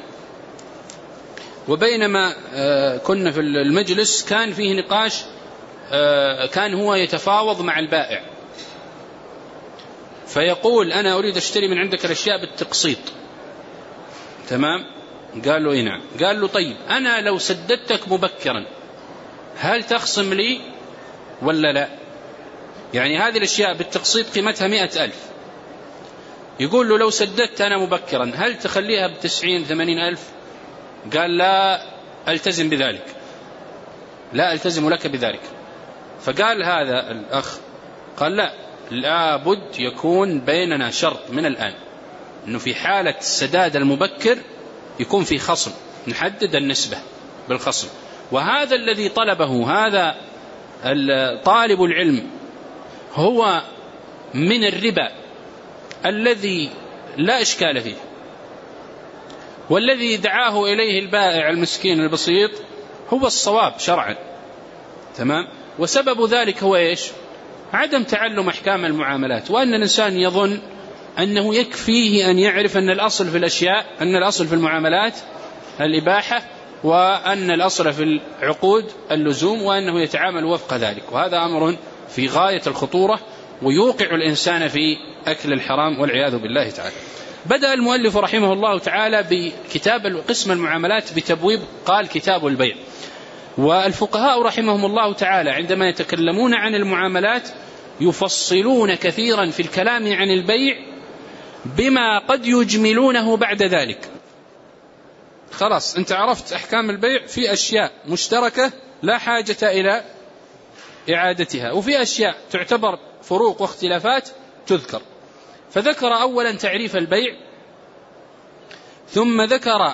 وبينما كنا في المجلس كان فيه نقاش، كان هو يتفاوض مع البائع فيقول أنا أريد أشتري من عندك الأشياء بالتقسيط، تمام؟ قال له إيه نعم. قال له طيب أنا لو سددتك مبكرا هل تخصم لي ولا لا؟ يعني هذه الأشياء بالتقسيط قيمتها مئة ألف، يقول له لو سددت أنا مبكرا هل تخليها بتسعين ثمانين ألف؟ قال لا ألتزم بذلك، لا ألتزم لك بذلك. فقال هذا الأخ، قال لا، لابد يكون بيننا شرط من الآن أنه في حالة السداد المبكر يكون في خصم، نحدد النسبة بالخصم. وهذا الذي طلبه هذا طالب العلم هو من الربا الذي لا إشكال فيه، والذي دعاه إليه البائع المسكين البسيط هو الصواب شرعا، تمام؟ وسبب ذلك هو إيش؟ عدم تعلم أحكام المعاملات، وأن الإنسان يظن أنه يكفيه أن يعرف أن الأصل في الأشياء، أن الأصل في المعاملات الإباحة، وأن الأصل في العقود اللزوم، وأنه يتعامل وفق ذلك. وهذا أمر في غاية الخطورة ويوقع الإنسان في أكل الحرام والعياذ بالله تعالى. بدأ المؤلف رحمه الله تعالى بكتاب قسم المعاملات بتبويب قال كتاب البيع. والفقهاء رحمهم الله تعالى عندما يتكلمون عن المعاملات يفصلون كثيرا في الكلام عن البيع بما قد يجملونه بعد ذلك. خلاص أنت عرفت أحكام البيع، في أشياء مشتركة لا حاجة إلى إعادتها، وفي أشياء تعتبر فروق واختلافات تذكر. فذكر أولا تعريف البيع، ثم ذكر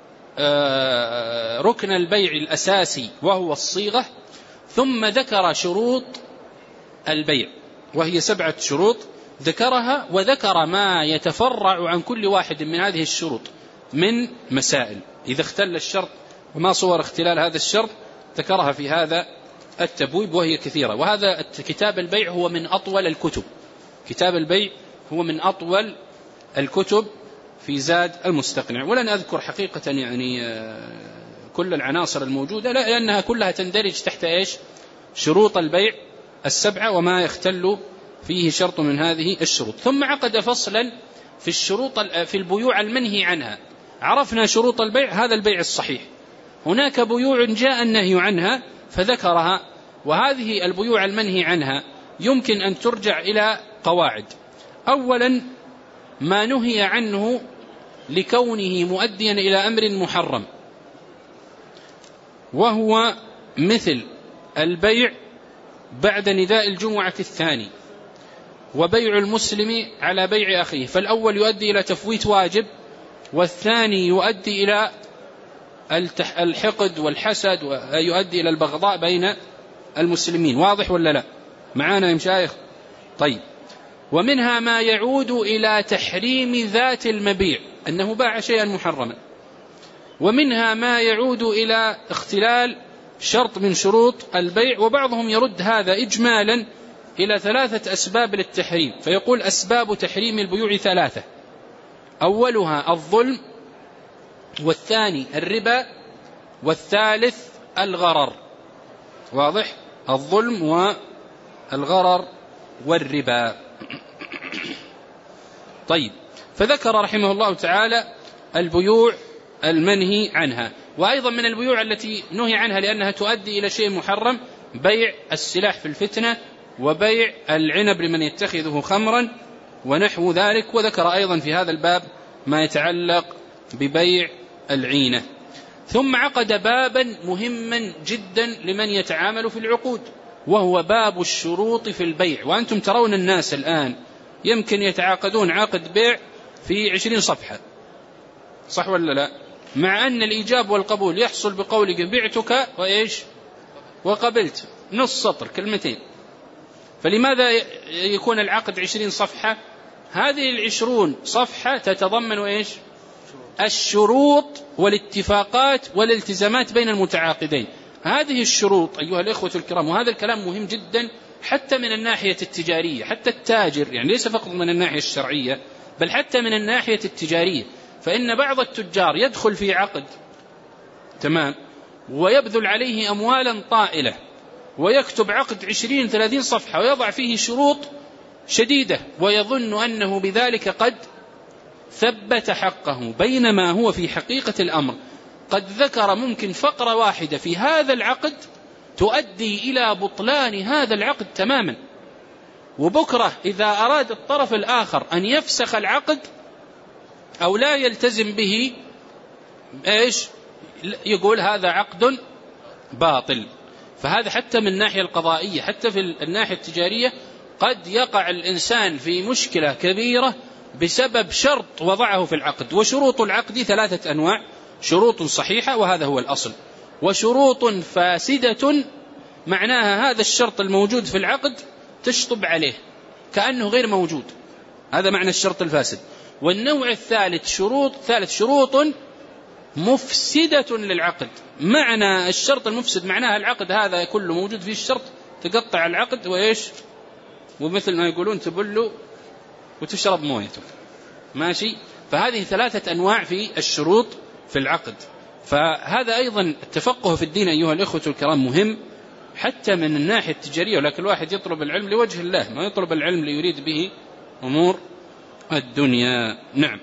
ركن البيع الأساسي وهو الصيغة، ثم ذكر شروط البيع وهي سبعة شروط ذكرها، وذكر ما يتفرع عن كل واحد من هذه الشروط من مسائل، إذا اختل الشرط وما صور اختلال هذا الشرط ذكرها في هذا التبويب وهي كثيرة. وهذا كتاب البيع هو من أطول الكتب، كتاب البيع هو من أطول الكتب في زاد المستقنع. ولن أذكر حقيقة يعني كل العناصر الموجودة، لا، لأنها كلها تندرج تحت إيش؟ شروط البيع السبعة وما يختل فيه شرط من هذه الشروط. ثم عقد فصلا في الشروط في البيوع المنهي عنها. عرفنا شروط البيع، هذا البيع الصحيح. هناك بيوع جاء النهي عنها فذكرها، وهذه البيوع المنهي عنها يمكن أن ترجع إلى قواعد. أولا ما نهي عنه لكونه مؤديا إلى أمر محرم، وهو مثل البيع بعد نداء الجمعة الثاني، وبيع المسلم على بيع أخيه. فالأول يؤدي إلى تفويت واجب، والثاني يؤدي إلى الحقد والحسد، ويؤدي إلى البغضاء بين المسلمين. واضح ولا لا؟ معانا يا مشايخ؟ طيب. ومنها ما يعود إلى تحريم ذات المبيع، أنه باع شيئا محرما. ومنها ما يعود إلى اختلال شرط من شروط البيع، وبعضهم يرد هذا إجمالا إلى ثلاثة أسباب للتحريم، فيقول أسباب تحريم البيوع ثلاثة. أولها الظلم، والثاني الربا، والثالث الغرر. واضح؟ الظلم والغرر والربا. طيب، فذكر رحمه الله تعالى البيوع المنهي عنها. وأيضا من البيوع التي نهي عنها لأنها تؤدي إلى شيء محرم بيع السلاح في الفتنة، وبيع العنب لمن يتخذه خمرا ونحو ذلك. وذكر أيضا في هذا الباب ما يتعلق ببيع العينة. ثم عقد بابا مهما جدا لمن يتعامل في العقود، وهو باب الشروط في البيع. وأنتم ترون الناس الآن يمكن يتعاقدون عقد بيع في عشرين صفحة، صح ولا لا؟ مع أن الإيجاب والقبول يحصل بقولك بعتك وإيش وقبلت، نص سطر، كلمتين. فلماذا يكون العقد عشرين صفحة؟ هذه العشرون صفحة تتضمن إيش؟ الشروط والاتفاقات والالتزامات بين المتعاقدين. هذه الشروط أيها الإخوة الكرام، وهذا الكلام مهم جدا حتى من الناحية التجارية، حتى التاجر، يعني ليس فقط من الناحية الشرعية بل حتى من الناحية التجارية. فإن بعض التجار يدخل في عقد تمام ويبذل عليه أموالا طائلة، ويكتب عقد عشرين ثلاثين صفحة ويضع فيه شروط شديدة، ويظن أنه بذلك قد ثبت حقه، بينما هو في حقيقة الأمر قد ذكر ممكن فقرة واحدة في هذا العقد تؤدي إلى بطلان هذا العقد تماما. وبكرة إذا أراد الطرف الآخر أن يفسخ العقد أو لا يلتزم به، إيش يقول؟ هذا عقد باطل. فهذا حتى من الناحية القضائية، حتى في الناحية التجارية قد يقع الإنسان في مشكلة كبيرة بسبب شرط وضعه في العقد. وشروط العقد ثلاثة أنواع: شروط صحيحة وهذا هو الأصل، وشروط فاسدة معناها هذا الشرط الموجود في العقد تشطب عليه كأنه غير موجود، هذا معنى الشرط الفاسد. والنوع الثالث شروط ثالث شروط مفسدة للعقد. معنى الشرط المفسد معناها العقد هذا كله موجود فيه الشرط، تقطع العقد وإيش، ومثل ما يقولون تبله وتشرب مويته، ماشي. فهذه ثلاثة أنواع في الشروط في العقد. فهذا أيضا التفقه في الدين أيها الإخوة الكرام مهم حتى من الناحية التجارية. ولكن الواحد يطلب العلم لوجه الله، ما يطلب العلم ليريد به أمور الدنيا. نعم.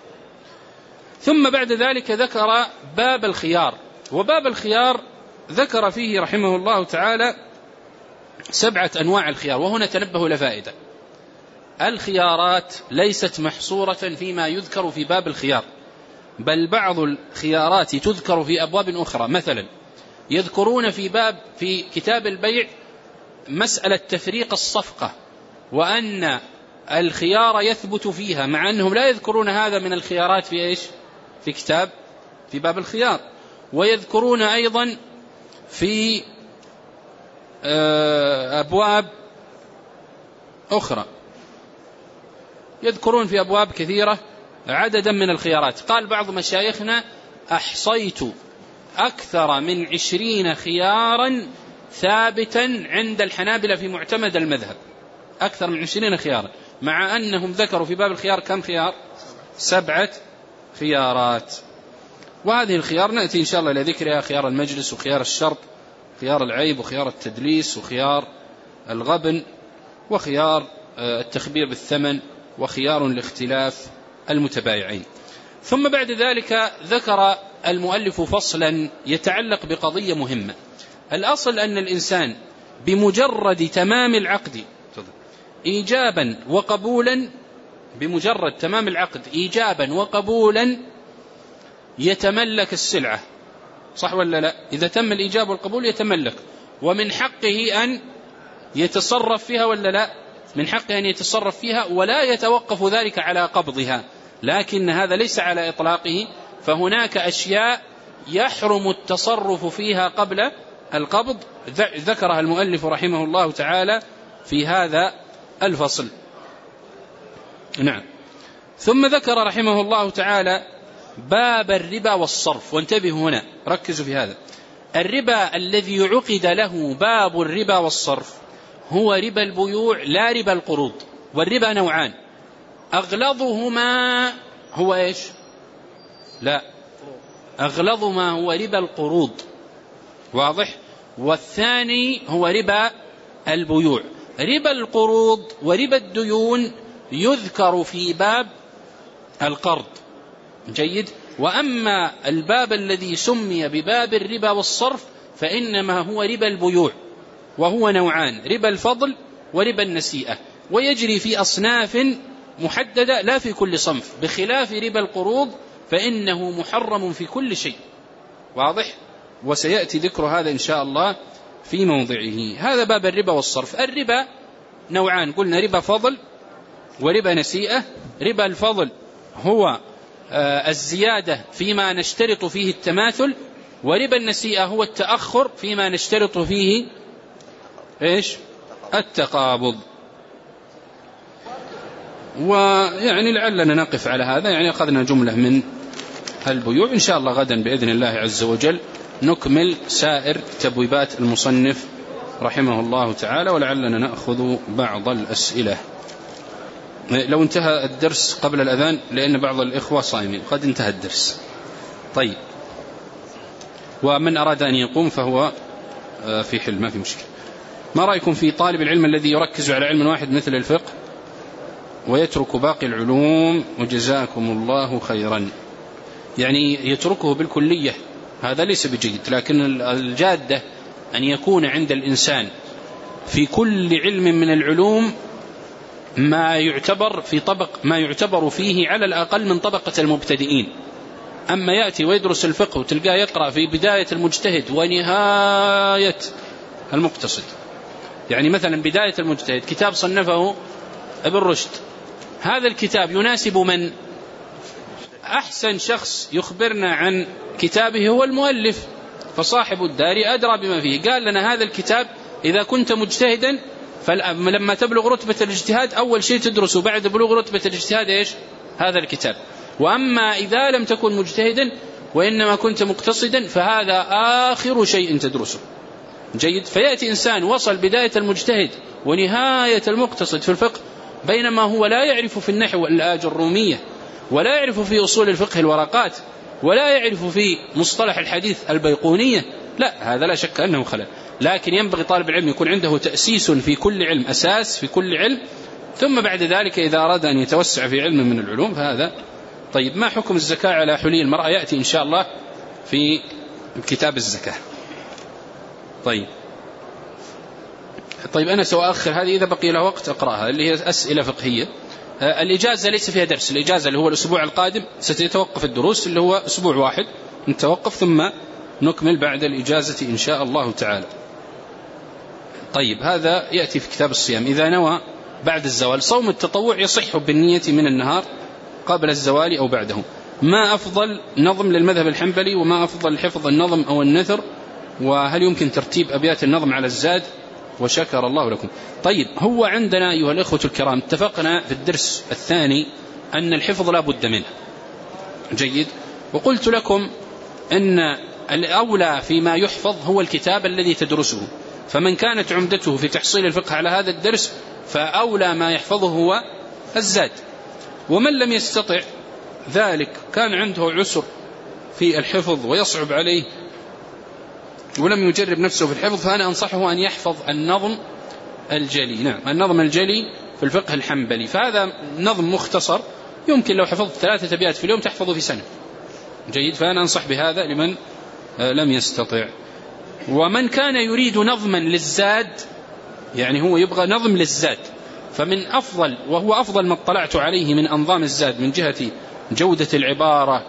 ثم بعد ذلك ذكر باب الخيار. وباب الخيار ذكر فيه رحمه الله تعالى سبعة أنواع الخيار. وهنا تنبهوا لفائدة: الخيارات ليست محصورة فيما يذكر في باب الخيار، بل بعض الخيارات تذكر في أبواب أخرى. مثلا يذكرون في باب في كتاب البيع مسألة تفريق الصفقة، وأن الخيار يثبت فيها، مع أنهم لا يذكرون هذا من الخيارات في إيش؟ في كتاب في باب الخيار. ويذكرون أيضا في أبواب أخرى، يذكرون في أبواب كثيرة عددا من الخيارات. قال بعض مشايخنا: أحصيت أكثر من عشرين خيارا ثابتا عند الحنابلة في معتمد المذهب، أكثر من عشرين خيارا، مع أنهم ذكروا في باب الخيار كم خيار؟ سبعة خيارات. وهذه الخيار نأتي إن شاء الله لذكرها: خيار المجلس، وخيار الشرط، خيار العيب، وخيار التدليس، وخيار الغبن، وخيار التخبير بالثمن، وخيار لاختلاف المتبايعين. ثم بعد ذلك ذكر المؤلف فصلا يتعلق بقضية مهمة. الأصل أن الإنسان بمجرد تمام العقد إيجابا وقبولا، بمجرد تمام العقد إيجابا وقبولا يتملك السلعة، صح ولا لا؟ إذا تم الإيجاب والقبول يتملك، ومن حقه أن يتصرف فيها ولا لا؟ من حقه أن يتصرف فيها، ولا يتوقف ذلك على قبضها. لكن هذا ليس على إطلاقه، فهناك أشياء يحرم التصرف فيها قبل القبض، ذكرها المؤلف رحمه الله تعالى في هذا الفصل. نعم. ثم ذكر رحمه الله تعالى باب الربا والصرف. وانتبهوا هنا، ركزوا في هذا: الربا الذي عقد له باب الربا والصرف هو ربا البيوع لا ربا القروض. والربا نوعان: أغلظهما هو إيش؟ لا، أغلظ ما هو ربا القروض، واضح؟ والثاني هو ربا البيوع. ربا القروض وربا الديون يذكر في باب القرض، جيد. وأما الباب الذي سمي بباب الربا والصرف فإنما هو ربا البيوع، وهو نوعان: ربا الفضل وربا النسيئة، ويجري في أصناف محددة لا في كل صنف، بخلاف ربا القروض فإنه محرم في كل شيء، واضح؟ وسيأتي ذكر هذا إن شاء الله في موضعه. هذا باب الربا والصرف. الربا نوعان، قلنا ربا فضل وربا نسيئة. ربا الفضل هو الزيادة فيما نشترط فيه التماثل، وربا النسيئة هو التأخر فيما نشترط فيه إيش؟ التقابض. ويعني لعلنا نقف على هذا، يعني أخذنا جملة من البيوع. إن شاء الله غدا بإذن الله عز وجل نكمل سائر تبويبات المصنف رحمه الله تعالى، ولعلنا نأخذ بعض الأسئلة. لو انتهى الدرس قبل الأذان لأن بعض الإخوة صائمين، قد انتهى الدرس. طيب، ومن أراد أن يقوم فهو في حل، ما في مشكلة. ما رأيكم في طالب العلم الذي يركز على علم واحد مثل الفقه ويترك باقي العلوم؟ وجزاكم الله خيرا. يعني يتركه بالكلية، هذا ليس بجيد، لكن الجادة أن يكون عند الإنسان في كل علم من العلوم ما يعتبر في طبق ما يعتبر فيه على الأقل من طبقة المبتدئين. أما يأتي ويدرس الفقه وتلقاه يقرأ في بداية المجتهد ونهاية المقتصد. يعني مثلا بداية المجتهد كتاب صنفه ابن رشد، هذا الكتاب يناسب من؟ أحسن شخص يخبرنا عن كتابه هو المؤلف، فصاحب الدار أدرى بما فيه. قال لنا هذا الكتاب إذا كنت مجتهدا فلما تبلغ رتبة الاجتهاد أول شيء تدرسه بعد بلوغ رتبة الاجتهاد إيش؟ هذا الكتاب. وأما إذا لم تكن مجتهدا وإنما كنت مقتصدا فهذا آخر شيء تدرسه، جيد. فيأتي إنسان وصل بداية المجتهد ونهاية المقتصد في الفقه، بينما هو لا يعرف في النحو الآج الرومية، ولا يعرف في أصول الفقه الورقات، ولا يعرف في مصطلح الحديث البيقونية. لا، هذا لا شك أنه خلل. لكن ينبغي طالب العلم يكون عنده تأسيس في كل علم، أساس في كل علم، ثم بعد ذلك إذا أراد أن يتوسع في علم من العلوم فهذا. طيب، ما حكم الزكاة على حلي المرأة؟ يأتي إن شاء الله في كتاب الزكاة. طيب طيب أنا سأؤخر هذه، إذا بقي له وقت أقرأها، اللي هي أسئلة فقهية. الإجازة ليس فيها درس، الإجازة اللي هو الأسبوع القادم ستتوقف الدروس، اللي هو أسبوع واحد نتوقف ثم نكمل بعد الإجازة إن شاء الله تعالى. طيب، هذا يأتي في كتاب الصيام. إذا نوى بعد الزوال صوم التطوع يصح بالنية من النهار قبل الزوال أو بعده. ما أفضل نظم للمذهب الحنبلي، وما أفضل حفظ النظم أو النثر، وهل يمكن ترتيب أبيات النظم على الزاد؟ وشكر الله لكم. طيب، هو عندنا أيها الأخوة الكرام اتفقنا في الدرس الثاني أن الحفظ لا بد منه، جيد. وقلت لكم أن الأولى فيما يحفظ هو الكتاب الذي تدرسه، فمن كانت عمدته في تحصيل الفقه على هذا الدرس فأولى ما يحفظه هو الزاد. ومن لم يستطع ذلك كان عنده عسر في الحفظ ويصعب عليه ولم يجرب نفسه في الحفظ، فأنا أنصحه أن يحفظ النظم الجلي. نعم، النظم الجلي في الفقه الحنبلي، فهذا نظم مختصر يمكن لو حفظت ثلاثة أبيات في اليوم تحفظه في سنة، جيد. فأنا أنصح بهذا لمن لم يستطع. ومن كان يريد نظما للزاد، يعني هو يبغى نظم للزاد، فمن أفضل وهو أفضل ما اطلعت عليه من أنظام الزاد من جهة جودة العبارة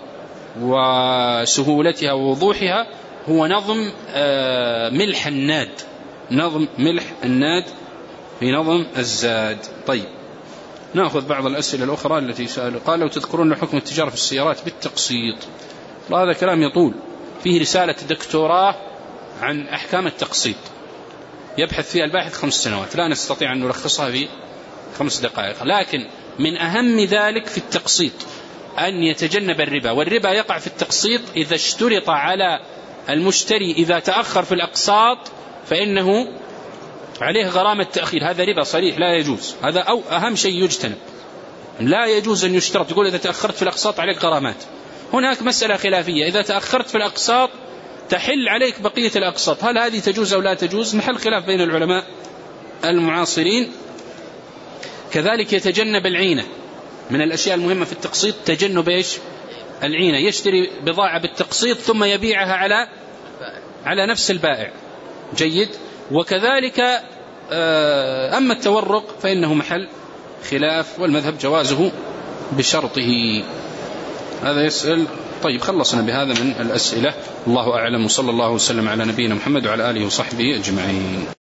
وسهولتها ووضوحها هو نظم ملح الناد، نظم ملح الناد في نظم الزاد. طيب، نأخذ بعض الأسئلة الأخرى التي سألوا. قال: لو تذكرون حكم التجارة في السيارات بالتقسيط. هذا كلام يطول، فيه رسالة دكتوراه عن أحكام التقسيط يبحث فيها الباحث خمس سنوات، لا نستطيع أن نلخصها في خمس دقائق. لكن من أهم ذلك في التقسيط أن يتجنب الربا، والربا يقع في التقسيط إذا اشترط على المشتري إذا تأخر في الأقساط فإنه عليه غرامة تأخير، هذا ربا صريح لا يجوز، هذا أو أهم شيء يجتنب. لا يجوز أن يشترط، يقول إذا تأخرت في الأقساط عليك غرامات. هناك مسألة خلافية، إذا تأخرت في الأقساط تحل عليك بقية الأقساط، هل هذه تجوز أو لا تجوز؟ محل خلاف بين العلماء المعاصرين. كذلك يتجنب العينة، من الأشياء المهمة في التقسيط تجنب إيش؟ العينة، يشتري بضاعة بالتقسيط ثم يبيعها على على نفس البائع. جيد. وكذلك أما التورق فإنه محل خلاف، والمذهب جوازه بشرطه. هذا يسأل. طيب خلصنا بهذا من الأسئلة. الله أعلم، وصلى الله وسلم على نبينا محمد وعلى آله وصحبه أجمعين.